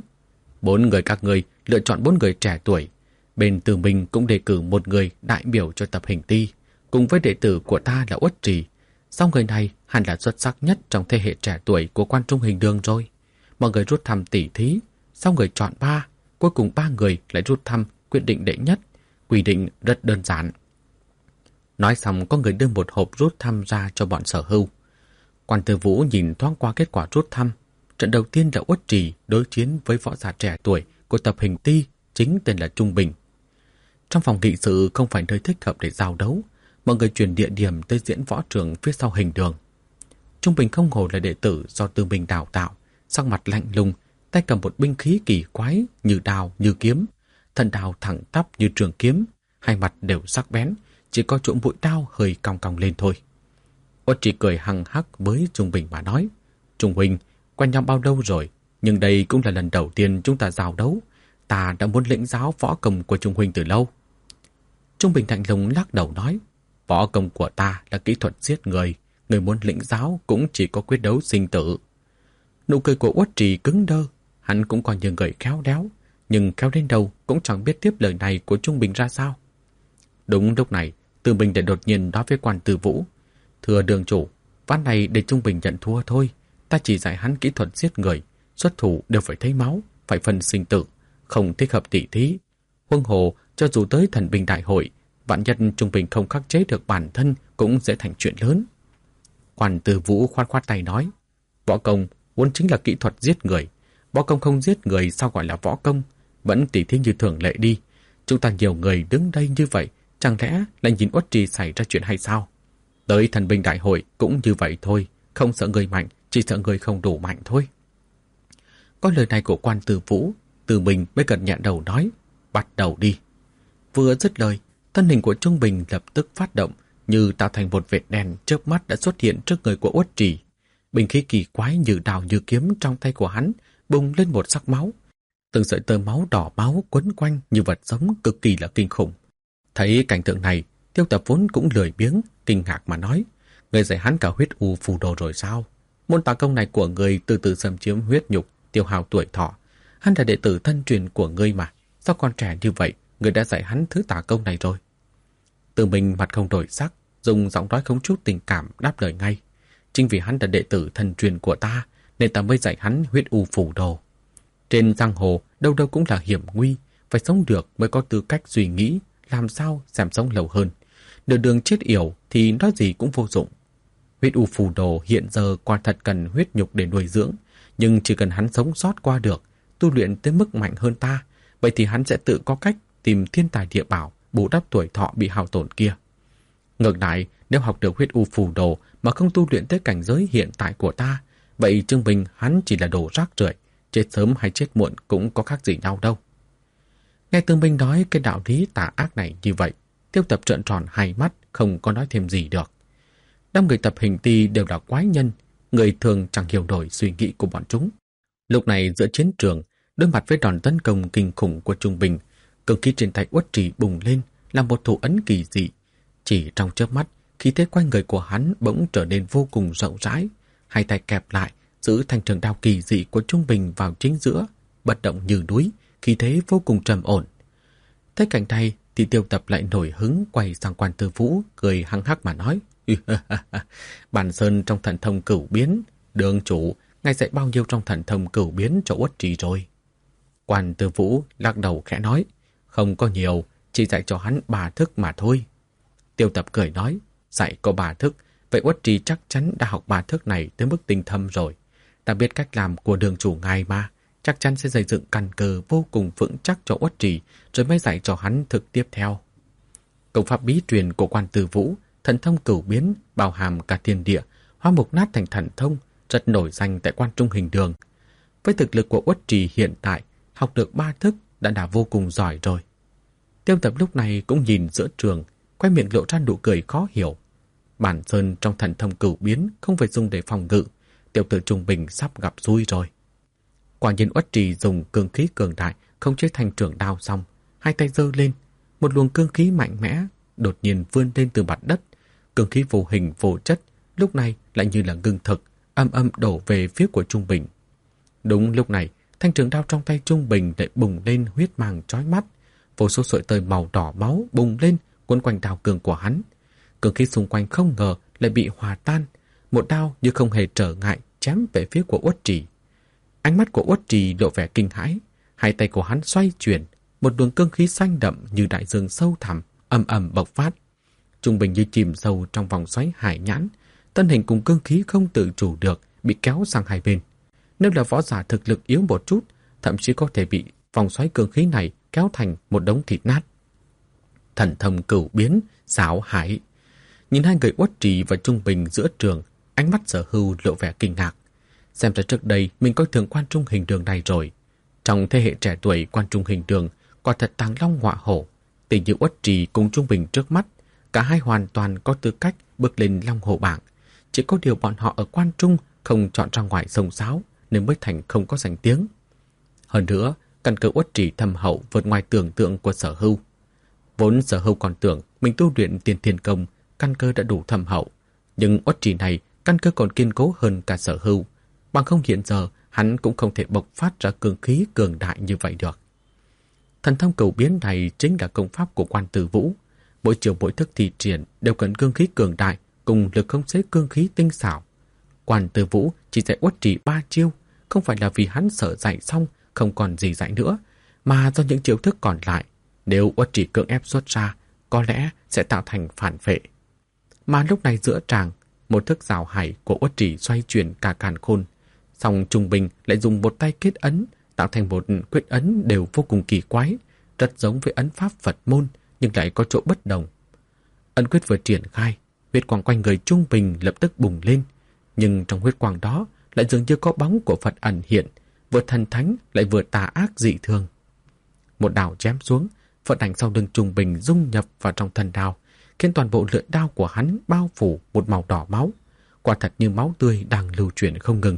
4 người các ngươi lựa chọn 4 người trẻ tuổi, bên Từ Minh cũng đề cử một người đại biểu cho tập hình ti, cùng với đệ tử của ta là Uất Trì. Sau người này hẳn là xuất sắc nhất trong thế hệ trẻ tuổi của Quan Trung Hình Đường rồi. Mọi người rút thăm tỉ thí, sau người chọn 3, cuối cùng 3 người lại rút thăm quyết định đệ nhất. Quy định rất đơn giản. Nói xong có người đưa một hộp rút thăm ra cho bọn Sở Hưu. Quan Tư Vũ nhìn thoáng qua kết quả rút thăm. Trận đầu tiên là Uất Trì đối chiến với võ giả trẻ tuổi của tập hình ti, chính tên là Trung Bình. Trong phòng nghị sự không phải nơi thích hợp để giao đấu, mọi người chuyển địa điểm tới diễn võ trường phía sau hình đường. Trung Bình không hổ là đệ tử do Tư Minh đào tạo, sắc mặt lạnh lùng, tay cầm một binh khí kỳ quái như đao như kiếm, thân đao thẳng tắp như trường kiếm, hai mặt đều sắc bén, chỉ có chỗ mũi đao hơi cong cong lên thôi. Uất Trì cười hằng hắc với Trung Bình mà nói, Trung huynh, quen nhau bao lâu rồi, nhưng đây cũng là lần đầu tiên chúng ta giao đấu. Ta đã muốn lĩnh giáo võ công của Trung huynh từ lâu. Trung Bình lạnh lùng lắc đầu nói, võ công của ta là kỹ thuật giết người, người muốn lĩnh giáo cũng chỉ có quyết đấu sinh tử. Nụ cười của Uất Trì cứng đơ, hắn cũng còn như người khéo léo, nhưng khéo đến đâu cũng chẳng biết tiếp lời này của Trung Bình ra sao. Đúng lúc này, Tư Bình lại đột nhiên nói với Quan Tư Vũ, thưa đường chủ, ván này để Trung Bình nhận thua thôi, ta chỉ dạy hắn kỹ thuật giết người, xuất thủ đều phải thấy máu, phải phân sinh tử, không thích hợp tỉ thí. Huống hồ, cho dù tới thần binh đại hội, vạn nhất Trung Bình không khắc chế được bản thân cũng sẽ thành chuyện lớn. Quan Tư Vũ khoát khoát tay nói, võ công vốn chính là kỹ thuật giết người, võ công không giết người sao gọi là võ công, vẫn tỉ thí như thường lệ đi. Chúng ta nhiều người đứng đây như vậy, chẳng lẽ lại nhìn Uất Trì xảy ra chuyện hay sao? Tới thần binh đại hội cũng như vậy thôi, không sợ người mạnh, chỉ sợ người không đủ mạnh thôi. Có lời này của Quan Tư Vũ, Tư Bình mới gật nhẹ đầu nói, bắt đầu đi. Vừa dứt lời, thân hình của Trung Bình lập tức phát động, như tạo thành một vệt đèn chớp mắt đã xuất hiện trước người của Uất Trì. Binh khí kỳ quái như đào như kiếm trong tay của hắn bùng lên một sắc máu. Từng sợi tơ máu đỏ máu quấn quanh như vật sống cực kỳ là kinh khủng. Thấy cảnh tượng này, Tiêu Tập vốn cũng lười biếng, kinh ngạc mà nói, người dạy hắn cả huyết u phù đồ rồi sao? Môn tà công này của người từ từ xâm chiếm huyết nhục, tiêu hao tuổi thọ. Hắn là đệ tử thân truyền của ngươi mà, sao còn trẻ như vậy, người đã dạy hắn thứ tà công này rồi? Từ mình mặt không đổi sắc, dùng giọng nói không chút tình cảm đáp lời ngay. Chính vì hắn là đệ tử thân truyền của ta, nên ta mới dạy hắn huyết u phù đồ. Trên giang hồ, đâu đâu cũng là hiểm nguy, phải sống được mới có tư cách suy nghĩ, làm sao giảm sống lâu hơn. Nửa đường chết yểu thì nói gì cũng vô dụng. Huyết u phù đồ hiện giờ quả thật cần huyết nhục để nuôi dưỡng, nhưng chỉ cần hắn sống sót qua được, tu luyện tới mức mạnh hơn ta, vậy thì hắn sẽ tự có cách tìm thiên tài địa bảo bù đắp tuổi thọ bị hao tổn kia. Ngược lại, nếu học được huyết u phù đồ mà không tu luyện tới cảnh giới hiện tại của ta, vậy Trương Bình hắn chỉ là đồ rác rưởi, chết sớm hay chết muộn cũng có khác gì nhau đâu. Nghe Tương Minh nói cái đạo lý tà ác này như vậy, Tiêu Tập trợn tròn hai mắt, không có nói thêm gì được. Đám người tập hình ti đều là quái nhân, người thường chẳng hiểu nổi suy nghĩ của bọn chúng. Lúc này giữa chiến trường, đối mặt với đòn tấn công kinh khủng của Trung Bình, cường khí trên tay Uất Trì bùng lên là một thủ ấn kỳ dị. Chỉ trong chớp mắt, khí thế quanh người của hắn bỗng trở nên vô cùng rộng rãi, hai tay kẹp lại, giữ thanh trường đao kỳ dị của Trung Bình vào chính giữa, bất động như núi, khí thế vô cùng trầm ổn. Thấy cảnh này thì Tiêu Tập lại nổi hứng quay sang Quan Tư Vũ, cười hăng hắc mà nói, Bản Sơn trong thần thông cửu biến, đường chủ, ngài dạy bao nhiêu trong thần thông cửu biến cho Uất Trì rồi? Quan Tư Vũ lắc đầu khẽ nói, không có nhiều, chỉ dạy cho hắn 3 thức mà thôi. Tiêu Tập cười nói, dạy có 3 thức, vậy Uất Trì chắc chắn đã học 3 thức này tới mức tinh thâm rồi. Ta biết cách làm của đường chủ ngài mà, chắc chắn sẽ xây dựng căn cơ vô cùng vững chắc cho Uất Trì, rồi mới dạy cho hắn thực tiếp theo. Công pháp bí truyền của Quan Tư Vũ, thần thông cửu biến, bao hàm cả thiên địa, hóa mục nát thành thần thông, rất nổi danh tại Quan Trung Hình Đường. Với thực lực của Uất Trì hiện tại, học được 3 thức đã vô cùng giỏi rồi. Tiêu Tập lúc này cũng nhìn giữa trường, quay miệng lộ ra nụ cười khó hiểu. Bản Sơn trong thần thông cửu biến không phải dùng để phòng ngự, tiểu tử Trung Bình sắp gặp xui rồi. Quả nhiên Uất Trì dùng cương khí cường đại không chế thành trường đao xong, hai tay giơ lên, một luồng cương khí mạnh mẽ đột nhiên vươn lên từ mặt đất. Cương khí vô hình vô chất lúc này lại như là ngưng thực, âm âm đổ về phía của Trung Bình. Đúng lúc này, thanh trường đao trong tay Trung Bình lại bùng lên huyết mang chói mắt, vô số sợi tơ màu đỏ máu bùng lên quấn quanh đao cường của hắn. Cương khí xung quanh không ngờ lại bị hòa tan, một đao như không hề trở ngại chém về phía của Uất Trì. Ánh mắt của Uất Trì lộ vẻ kinh hãi, hai tay của hắn xoay chuyển, một luồng cương khí xanh đậm như đại dương sâu thẳm ầm ầm bộc phát. Trung Bình như chìm sâu trong vòng xoáy hải nhãn, thân hình cùng cương khí không tự chủ được bị kéo sang hai bên. Nếu là võ giả thực lực yếu một chút, thậm chí có thể bị vòng xoáy cương khí này kéo thành một đống thịt nát. Thần thông cửu biến, xảo hải. Nhìn hai người Uất Trì và Trung Bình giữa trường, ánh mắt Sở Hưu lộ vẻ kinh ngạc. Xem ra trước đây mình coi thường Quan Trung Hình Đường này rồi. Trong thế hệ trẻ tuổi Quan Trung Hình Đường, quả thật tàng long ngọa hổ. Tình như Uất Trì cùng Trung Bình trước mắt, cả hai hoàn toàn có tư cách bước lên long hổ bảng. Chỉ có điều bọn họ ở Quan Trung không chọn ra ngoài sông sáo, nên mới thành không có danh tiếng. Hơn nữa, căn cơ Uất Trì thâm hậu vượt ngoài tưởng tượng của Sở Hưu. Vốn Sở Hưu còn tưởng mình tu luyện Tiên Thiên Công, căn cơ đã đủ thâm hậu, nhưng Uất Trì này căn cơ còn kiên cố hơn cả Sở Hưu, bằng không hiện giờ hắn cũng không thể bộc phát ra cương khí cường đại như vậy được. Thần thông cửu biến này chính là công pháp của Quan Tử Vũ, mỗi chiều mỗi thức thi triển đều cần cương khí cường đại cùng lực khống chế cương khí tinh xảo. Quan Tử Vũ chỉ dạy Uất Trì 3 chiêu, không phải là vì hắn sợ dạy xong không còn gì dạy nữa, mà do những chiêu thức còn lại, nếu Uất Trì cưỡng ép xuất ra, có lẽ sẽ tạo thành phản vệ. Mà lúc này giữa tràng, một thức rào hải của Uất Trì xoay chuyển cả càn khôn, song Trung Bình lại dùng một tay kết ấn, tạo thành một quyết ấn đều vô cùng kỳ quái, rất giống với ấn pháp Phật môn nhưng lại có chỗ bất đồng. Ấn quyết vừa triển khai, huyết quang quanh người Trung Bình lập tức bùng lên, nhưng trong huyết quang đó lại dường như có bóng của Phật ẩn hiện, vừa thần thánh lại vừa tà ác dị thường. Một đao chém xuống, Phật ảnh sau lưng Trung Bình dung nhập vào trong thân đao, khiến toàn bộ lưỡi đao của hắn bao phủ một màu đỏ máu, quả thật như máu tươi đang lưu chuyển không ngừng.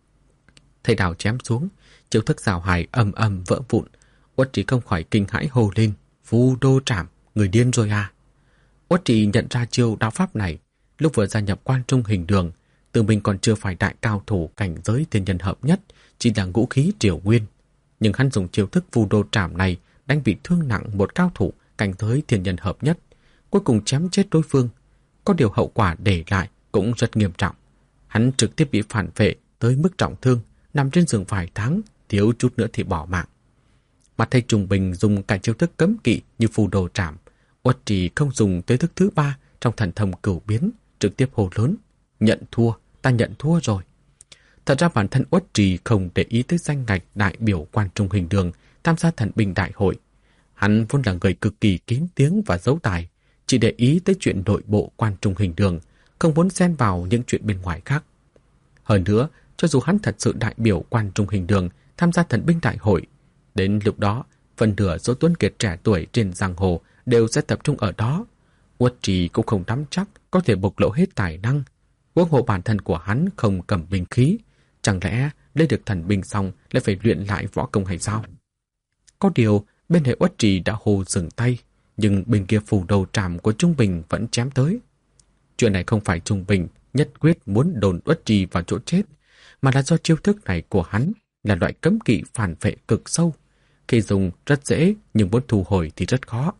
Thấy đao chém xuống, chiêu thức rào hài ầm ầm vỡ vụn. Uất Trì không khỏi kinh hãi hô lên: Phù Đô Trảm, người điên rồi à? Uất Trì nhận ra chiêu đao pháp này lúc vừa gia nhập Quan Trung Hình Đường, tự mình còn chưa phải đại cao thủ cảnh giới thiên nhân hợp nhất, chỉ là ngũ khí triều nguyên. Nhưng hắn dùng chiêu thức Phù Đô Trảm này đánh bị thương nặng một cao thủ cảnh giới thiên nhân hợp nhất, cuối cùng chém chết đối phương. Có điều hậu quả để lại cũng rất nghiêm trọng. Hắn trực tiếp bị phản vệ tới mức trọng thương, nằm trên giường vài tháng, thiếu chút nữa thì bỏ mạng. Mà thấy Trung Bình dùng cả chiêu thức cấm kỵ như Phù Đồ Trảm, Uất Trì không dùng tới thức thứ 3 trong thần thông cửu biến, trực tiếp hô lớn: Nhận thua, ta nhận thua rồi. Thật ra bản thân Uất Trì không để ý tới danh ngạch đại biểu Quan Trung Hình Đường tham gia thần binh đại hội. Hắn vốn là người cực kỳ kín tiếng và giấu tài, chỉ để ý tới chuyện nội bộ Quan Trung Hình Đường, không muốn xen vào những chuyện bên ngoài khác. Hơn nữa, cho dù hắn thật sự đại biểu Quan Trung Hình Đường tham gia thần binh đại hội, đến lúc đó, phần nửa số tuấn kiệt trẻ tuổi trên giang hồ đều sẽ tập trung ở đó. Uất Trì cũng không nắm chắc có thể bộc lộ hết tài năng. Huống hồ bản thân của hắn không cầm binh khí, chẳng lẽ lấy được thần binh xong lại phải luyện lại võ công hay sao? Có điều, bên hệ Uất Trì đã hô dừng tay, nhưng bên kia Phù Đồ Trảm của Trung Bình vẫn chém tới. Chuyện này không phải Trung Bình nhất quyết muốn đồn Uất Trì vào chỗ chết, mà là do chiêu thức này của hắn là loại cấm kỵ phản vệ cực sâu. Khi dùng rất dễ, nhưng muốn thu hồi thì rất khó.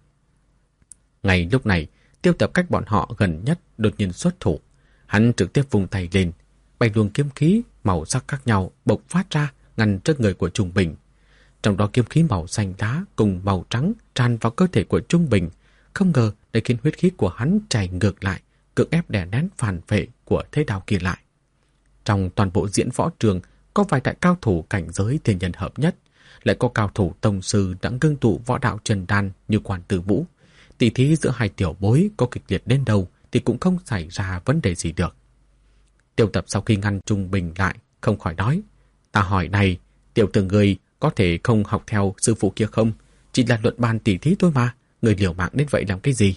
Ngay lúc này, Tiêu Tập cách bọn họ gần nhất đột nhiên xuất thủ. Hắn trực tiếp vung tay lên, 7 luồng kiếm khí màu sắc khác nhau bộc phát ra ngăn trước người của Trung Bình. Trong đó kiếm khí màu xanh lá cùng màu trắng tràn vào cơ thể của Trung Bình, không ngờ để khiến huyết khí của hắn chảy ngược lại, cưỡng ép đè nén phản vệ của thế đao kia lại. Trong toàn bộ diễn võ trường có vài đại cao thủ cảnh giới thiên nhân hợp nhất, lại có cao thủ tông sư đã ngưng tụ võ đạo trần đan như Quan Tử Vũ. Tỷ thí giữa hai tiểu bối có kịch liệt đến đâu thì cũng không xảy ra vấn đề gì được. Tiêu Tập sau khi ngăn Trung Bình lại, không khỏi nói: Ta hỏi này, tiểu tử người có thể không học theo sư phụ kia không? Chỉ là luận bàn tỷ thí thôi mà, người liều mạng đến vậy làm cái gì?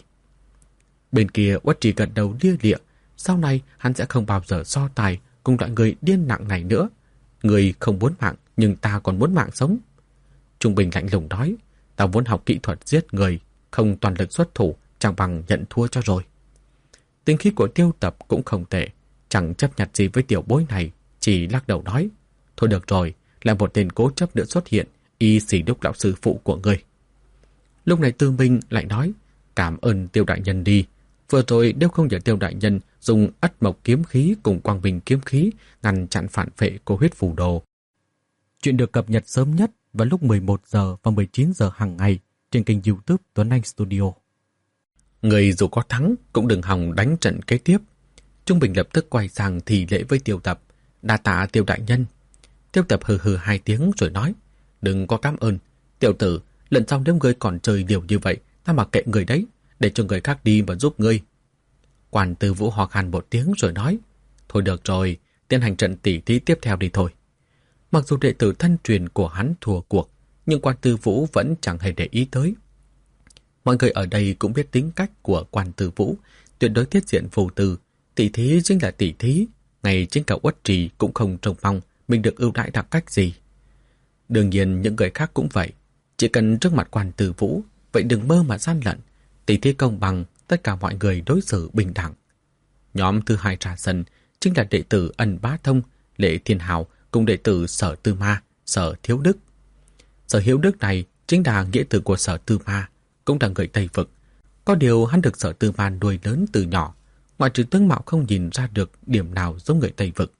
Bên kia Uất Trì gật đầu lia lịa, sau này hắn sẽ không bao giờ so tài cùng loại người điên nặng này nữa. Người không muốn mạng, nhưng ta còn muốn mạng sống. Trung Bình lạnh lùng nói: Ta muốn học kỹ thuật giết người, không toàn lực xuất thủ, chẳng bằng nhận thua cho rồi. Tính khí của Tiêu Tập cũng không tệ, chẳng chấp nhặt gì với tiểu bối này, chỉ lắc đầu nói: Thôi được rồi, là một tên cố chấp nữa xuất hiện, y xỉ đúc lão sư phụ của ngươi. Lúc này Tư Minh lại nói: Cảm ơn Tiêu đại nhân đi, vừa rồi nếu không nhờ Tiêu đại nhân dùng Ất Mộc kiếm khí cùng Quang Bình kiếm khí ngăn chặn phản vệ của huyết phù đồ. Chuyện được cập nhật sớm nhất vào lúc 11 giờ và 19 giờ hàng ngày trên kênh YouTube Tuấn Anh Studio. Người dù có thắng cũng đừng hòng đánh trận kế tiếp. Trung Bình lập tức quay sang thì lễ với Tiêu Tập. Đa tạ Tiêu đại nhân. Tiêu Tập hừ hừ 2 tiếng rồi nói, đừng có cảm ơn. Tiểu tử, lần sau nếu ngươi còn chơi điều như vậy, ta mặc kệ người đấy, để cho người khác đi và giúp ngươi. Quan Tư Vũ ho khan 1 tiếng rồi nói, thôi được rồi, tiến hành trận tỉ thí tiếp theo đi thôi. Mặc dù đệ tử thân truyền của hắn thua cuộc, nhưng Quan Tư Vũ vẫn chẳng hề để ý tới. Mọi người ở đây cũng biết tính cách của Quan Tư Vũ, tuyệt đối tiết diện vô tư, tỉ thí chính là tỉ thí, ngay chính cả Uất Trì cũng không trông mong mình được ưu đãi đặc cách gì. Đương nhiên những người khác cũng vậy, chỉ cần trước mặt Quan Tư Vũ, vậy đừng mơ mà gian lận, tỉ thí công bằng, tất cả mọi người đối xử bình đẳng. Nhóm thứ 2 ra sân chính là đệ tử Ân Bá Thông, Lệ Thiên Hào cùng đệ tử Sở Tư Ma, Sở Thiếu Đức. Sở Hiếu Đức này chính là nghĩa tử của Sở Tư Ma, cũng là người Tây Vực. Có điều hắn được Sở Tư Ma nuôi lớn từ nhỏ, ngoại trừ tướng mạo không nhìn ra được điểm nào giống người Tây Vực.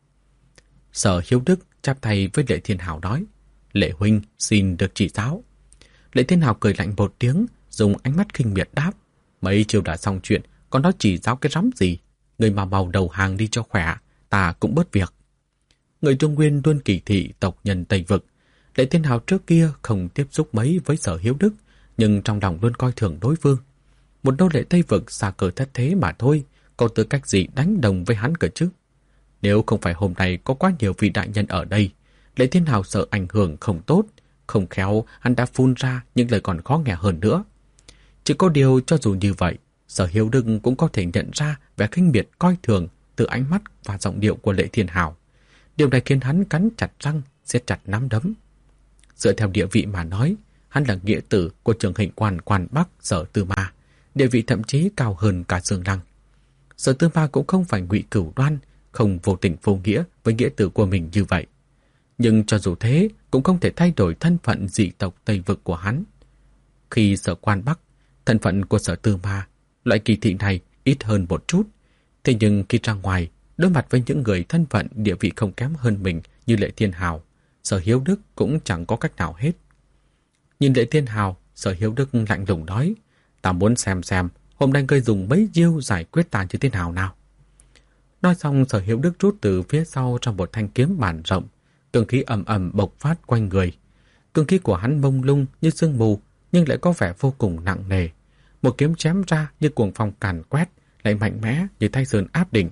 Sở Hiếu Đức chắp tay với Lệ Thiên Hào nói, Lệ huynh xin được chỉ giáo. Lệ Thiên Hào cười lạnh 1 tiếng, dùng ánh mắt khinh miệt đáp, mấy chiều đã xong chuyện, còn nói chỉ giáo cái rắm gì? Người mà bầu đầu hàng đi cho khỏe, ta cũng bớt việc. Người Trung Nguyên luôn kỳ thị tộc nhân Tây Vực. Lệ Thiên Hào trước kia không tiếp xúc mấy với Sở Hiếu Đức, nhưng trong lòng luôn coi thường đối phương. Một nô lệ Tây Vực xa cờ thất thế mà thôi, có tư cách gì đánh đồng với hắn cơ chứ? Nếu không phải hôm nay có quá nhiều vị đại nhân ở đây, Lệ Thiên Hào sợ ảnh hưởng không tốt, không khéo hắn đã phun ra những lời còn khó nghe hơn nữa. Chỉ có điều cho dù như vậy, Sở Hiếu Đức cũng có thể nhận ra vẻ khinh miệt coi thường từ ánh mắt và giọng điệu của Lệ Thiên Hào. Điều này khiến hắn cắn chặt răng, siết chặt nắm đấm. Dựa theo địa vị mà nói, hắn là nghĩa tử của trường hình quan quan Bắc Sở Tư Ma, địa vị thậm chí cao hơn cả Dương Lăng. Sở Tư Ma cũng không phải Ngụy Cửu Đoan, không vô tình vô nghĩa với nghĩa tử của mình như vậy. Nhưng cho dù thế, cũng không thể thay đổi thân phận dị tộc Tây Vực của hắn. Khi Sở Quan Bắc, thân phận của Sở Tư Ma, loại kỳ thị này ít hơn một chút. Thế nhưng khi ra ngoài, đối mặt với những người thân phận địa vị không kém hơn mình như Lệ Thiên Hào, Sở Hiếu Đức cũng chẳng có cách nào hết. Nhìn Lệ Thiên Hào, Sở Hiếu Đức lạnh lùng nói, ta muốn xem hôm nay ngươi dùng mấy chiêu giải quyết ta như thế nào nào. Nói xong, Sở Hiếu Đức rút từ phía sau trong một thanh kiếm bản rộng, cương khí ầm ầm bộc phát quanh người. Cương khí của hắn mông lung như sương mù, nhưng lại có vẻ vô cùng nặng nề. Một kiếm chém ra như cuồng phong càn quét, lại mạnh mẽ như Thái Sơn áp đỉnh.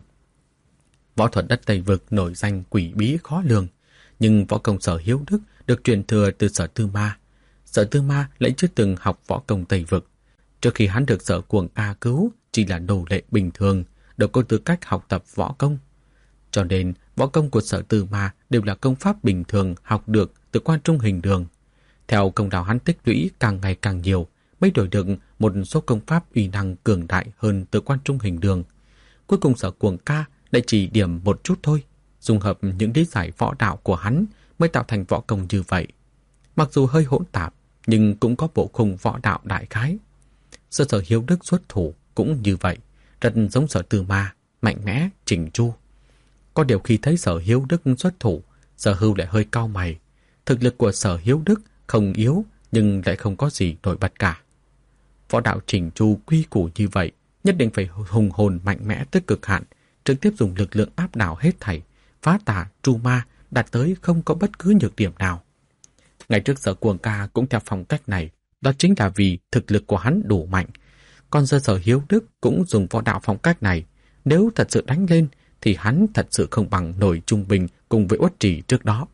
Võ thuật đất Tây Vực nổi danh quỷ bí khó lường, nhưng võ công Sở Hiếu Đức được truyền thừa từ Sở Tư Ma. Sở Tư Ma lại chưa từng học võ công Tây Vực. Trước khi hắn được Sở Cuồng Ca cứu, chỉ là nô lệ bình thường, đâu có tư cách học tập võ công. Cho nên, võ công của Sở Tư Ma đều là công pháp bình thường học được từ Quan Trung Hình Đường. Theo công đạo hắn tích lũy càng ngày càng nhiều, mới đổi được một số công pháp uy năng cường đại hơn từ Quan Trung Hình Đường. Cuối cùng Sở Cuồng Ca lại chỉ điểm một chút thôi, dung hợp những lý giải võ đạo của hắn mới tạo thành võ công như vậy. Mặc dù hơi hỗn tạp, nhưng cũng có bộ khung võ đạo đại khái. Sở Hiếu Đức xuất thủ cũng như vậy, rất giống Sở Tư Ma, mạnh mẽ, chỉnh chu. Có điều khi thấy Sở Hiếu Đức xuất thủ, Sở Hưu lại hơi cau mày. Thực lực của Sở Hiếu Đức không yếu, nhưng lại không có gì nổi bật cả. Võ đạo chỉnh chu quy củ như vậy, nhất định phải hùng hồn mạnh mẽ tới cực hạn, trực tiếp dùng lực lượng áp đảo hết thảy, phá tà, tru ma, đạt tới không có bất cứ nhược điểm nào. Ngày trước Sở Cuồng Ca cũng theo phong cách này, đó chính là vì thực lực của hắn đủ mạnh. Còn giờ Sở Hiếu Đức cũng dùng võ đạo phong cách này, nếu thật sự đánh lên thì hắn thật sự không bằng nổi Trung Bình cùng với Uất Trì trước đó.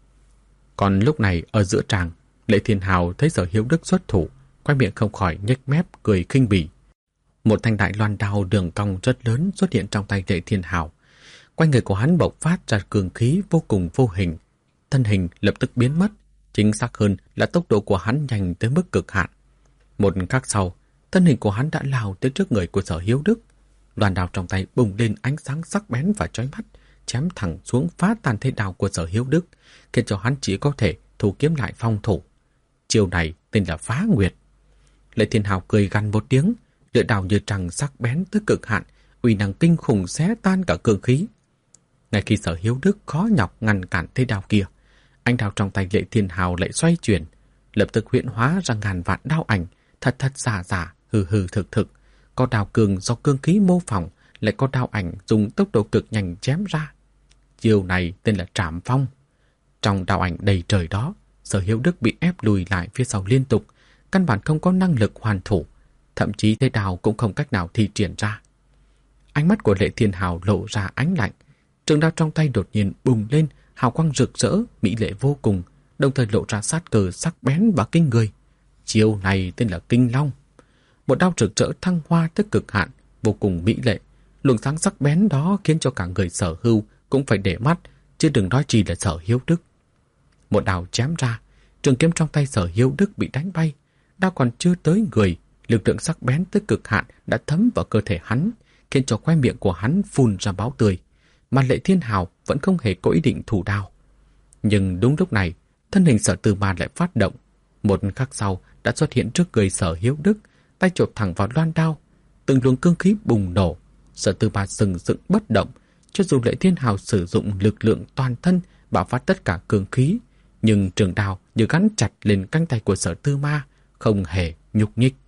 Còn lúc này ở giữa tràng, Lệ Thiên Hào thấy Sở Hiếu Đức xuất thủ, quay miệng không khỏi nhếch mép cười khinh bỉ. Một thanh đại loan đao đường cong rất lớn xuất hiện trong tay Lệ Thiên Hào. Quanh người của hắn bộc phát ra cường khí vô cùng vô hình, thân hình lập tức biến mất, chính xác hơn là tốc độ của hắn nhanh tới mức cực hạn. Một khắc sau, thân hình của hắn đã lao tới trước người của Sở Hiếu Đức. Loan đao trong tay bùng lên ánh sáng sắc bén và chói mắt, chém thẳng xuống phá tan thế đao của Sở Hiếu Đức, khiến cho hắn chỉ có thể thủ kiếm lại phòng thủ. Chiêu này tên là Phá Nguyệt. Lệ Thiên Hào cười gằn một tiếng, lưỡi đao như trăng sắc bén tới cực hạn, uy năng kinh khủng xé tan cả cương khí. Ngay khi Sở Hiếu Đức khó nhọc ngăn cản thế đao kia, ánh đao trong tay Lệ Thiên Hào lại xoay chuyển, lập tức huyễn hóa ra ngàn vạn đao ảnh, thật thật giả giả, hư hư thực thực. Có đao cường do cương khí mô phỏng lại có đao ảnh dùng tốc độ cực nhanh chém ra. Chiêu này tên là Trảm Phong. Trong đao ảnh đầy trời đó, Sở Hiếu Đức bị ép lùi lại phía sau liên tục, căn bản không có năng lực hoàn thủ, thậm chí thế đao cũng không cách nào thi triển ra. Ánh mắt của Lệ Thiên Hào lộ ra ánh lạnh, trường đao trong tay đột nhiên bùng lên, hào quang rực rỡ, mỹ lệ vô cùng, đồng thời lộ ra sát cơ sắc bén và kinh người. Chiêu này tên là Kinh Long. Một đao rực rỡ thăng hoa tới cực hạn, vô cùng mỹ lệ. Luồng sáng sắc bén đó khiến cho cả người Sở Hưu cũng phải để mắt, chứ đừng nói chi là Sở Hiếu Đức. Một đao chém ra, trường kiếm trong tay Sở Hiếu Đức bị đánh bay. Đao còn chưa tới người, lực lượng sắc bén tới cực hạn đã thấm vào cơ thể hắn, khiến cho khoe miệng của hắn phun ra máu tươi. Mà Lệ Thiên Hào vẫn không hề có ý định thủ đao. Nhưng đúng lúc này, thân hình Sở Tư Ma lại phát động. Một khắc sau đã xuất hiện trước người Sở Hiếu Đức, tay chộp thẳng vào loan đao. Từng luồng cương khí bùng nổ. Sở Tư Ma sừng sững bất động, cho dù Lệ Thiên Hào sử dụng lực lượng toàn thân bạo phát tất cả cương khí, nhưng trường đao như gắn chặt lên cánh tay của Sở Tư Ma, không hề nhúc nhích.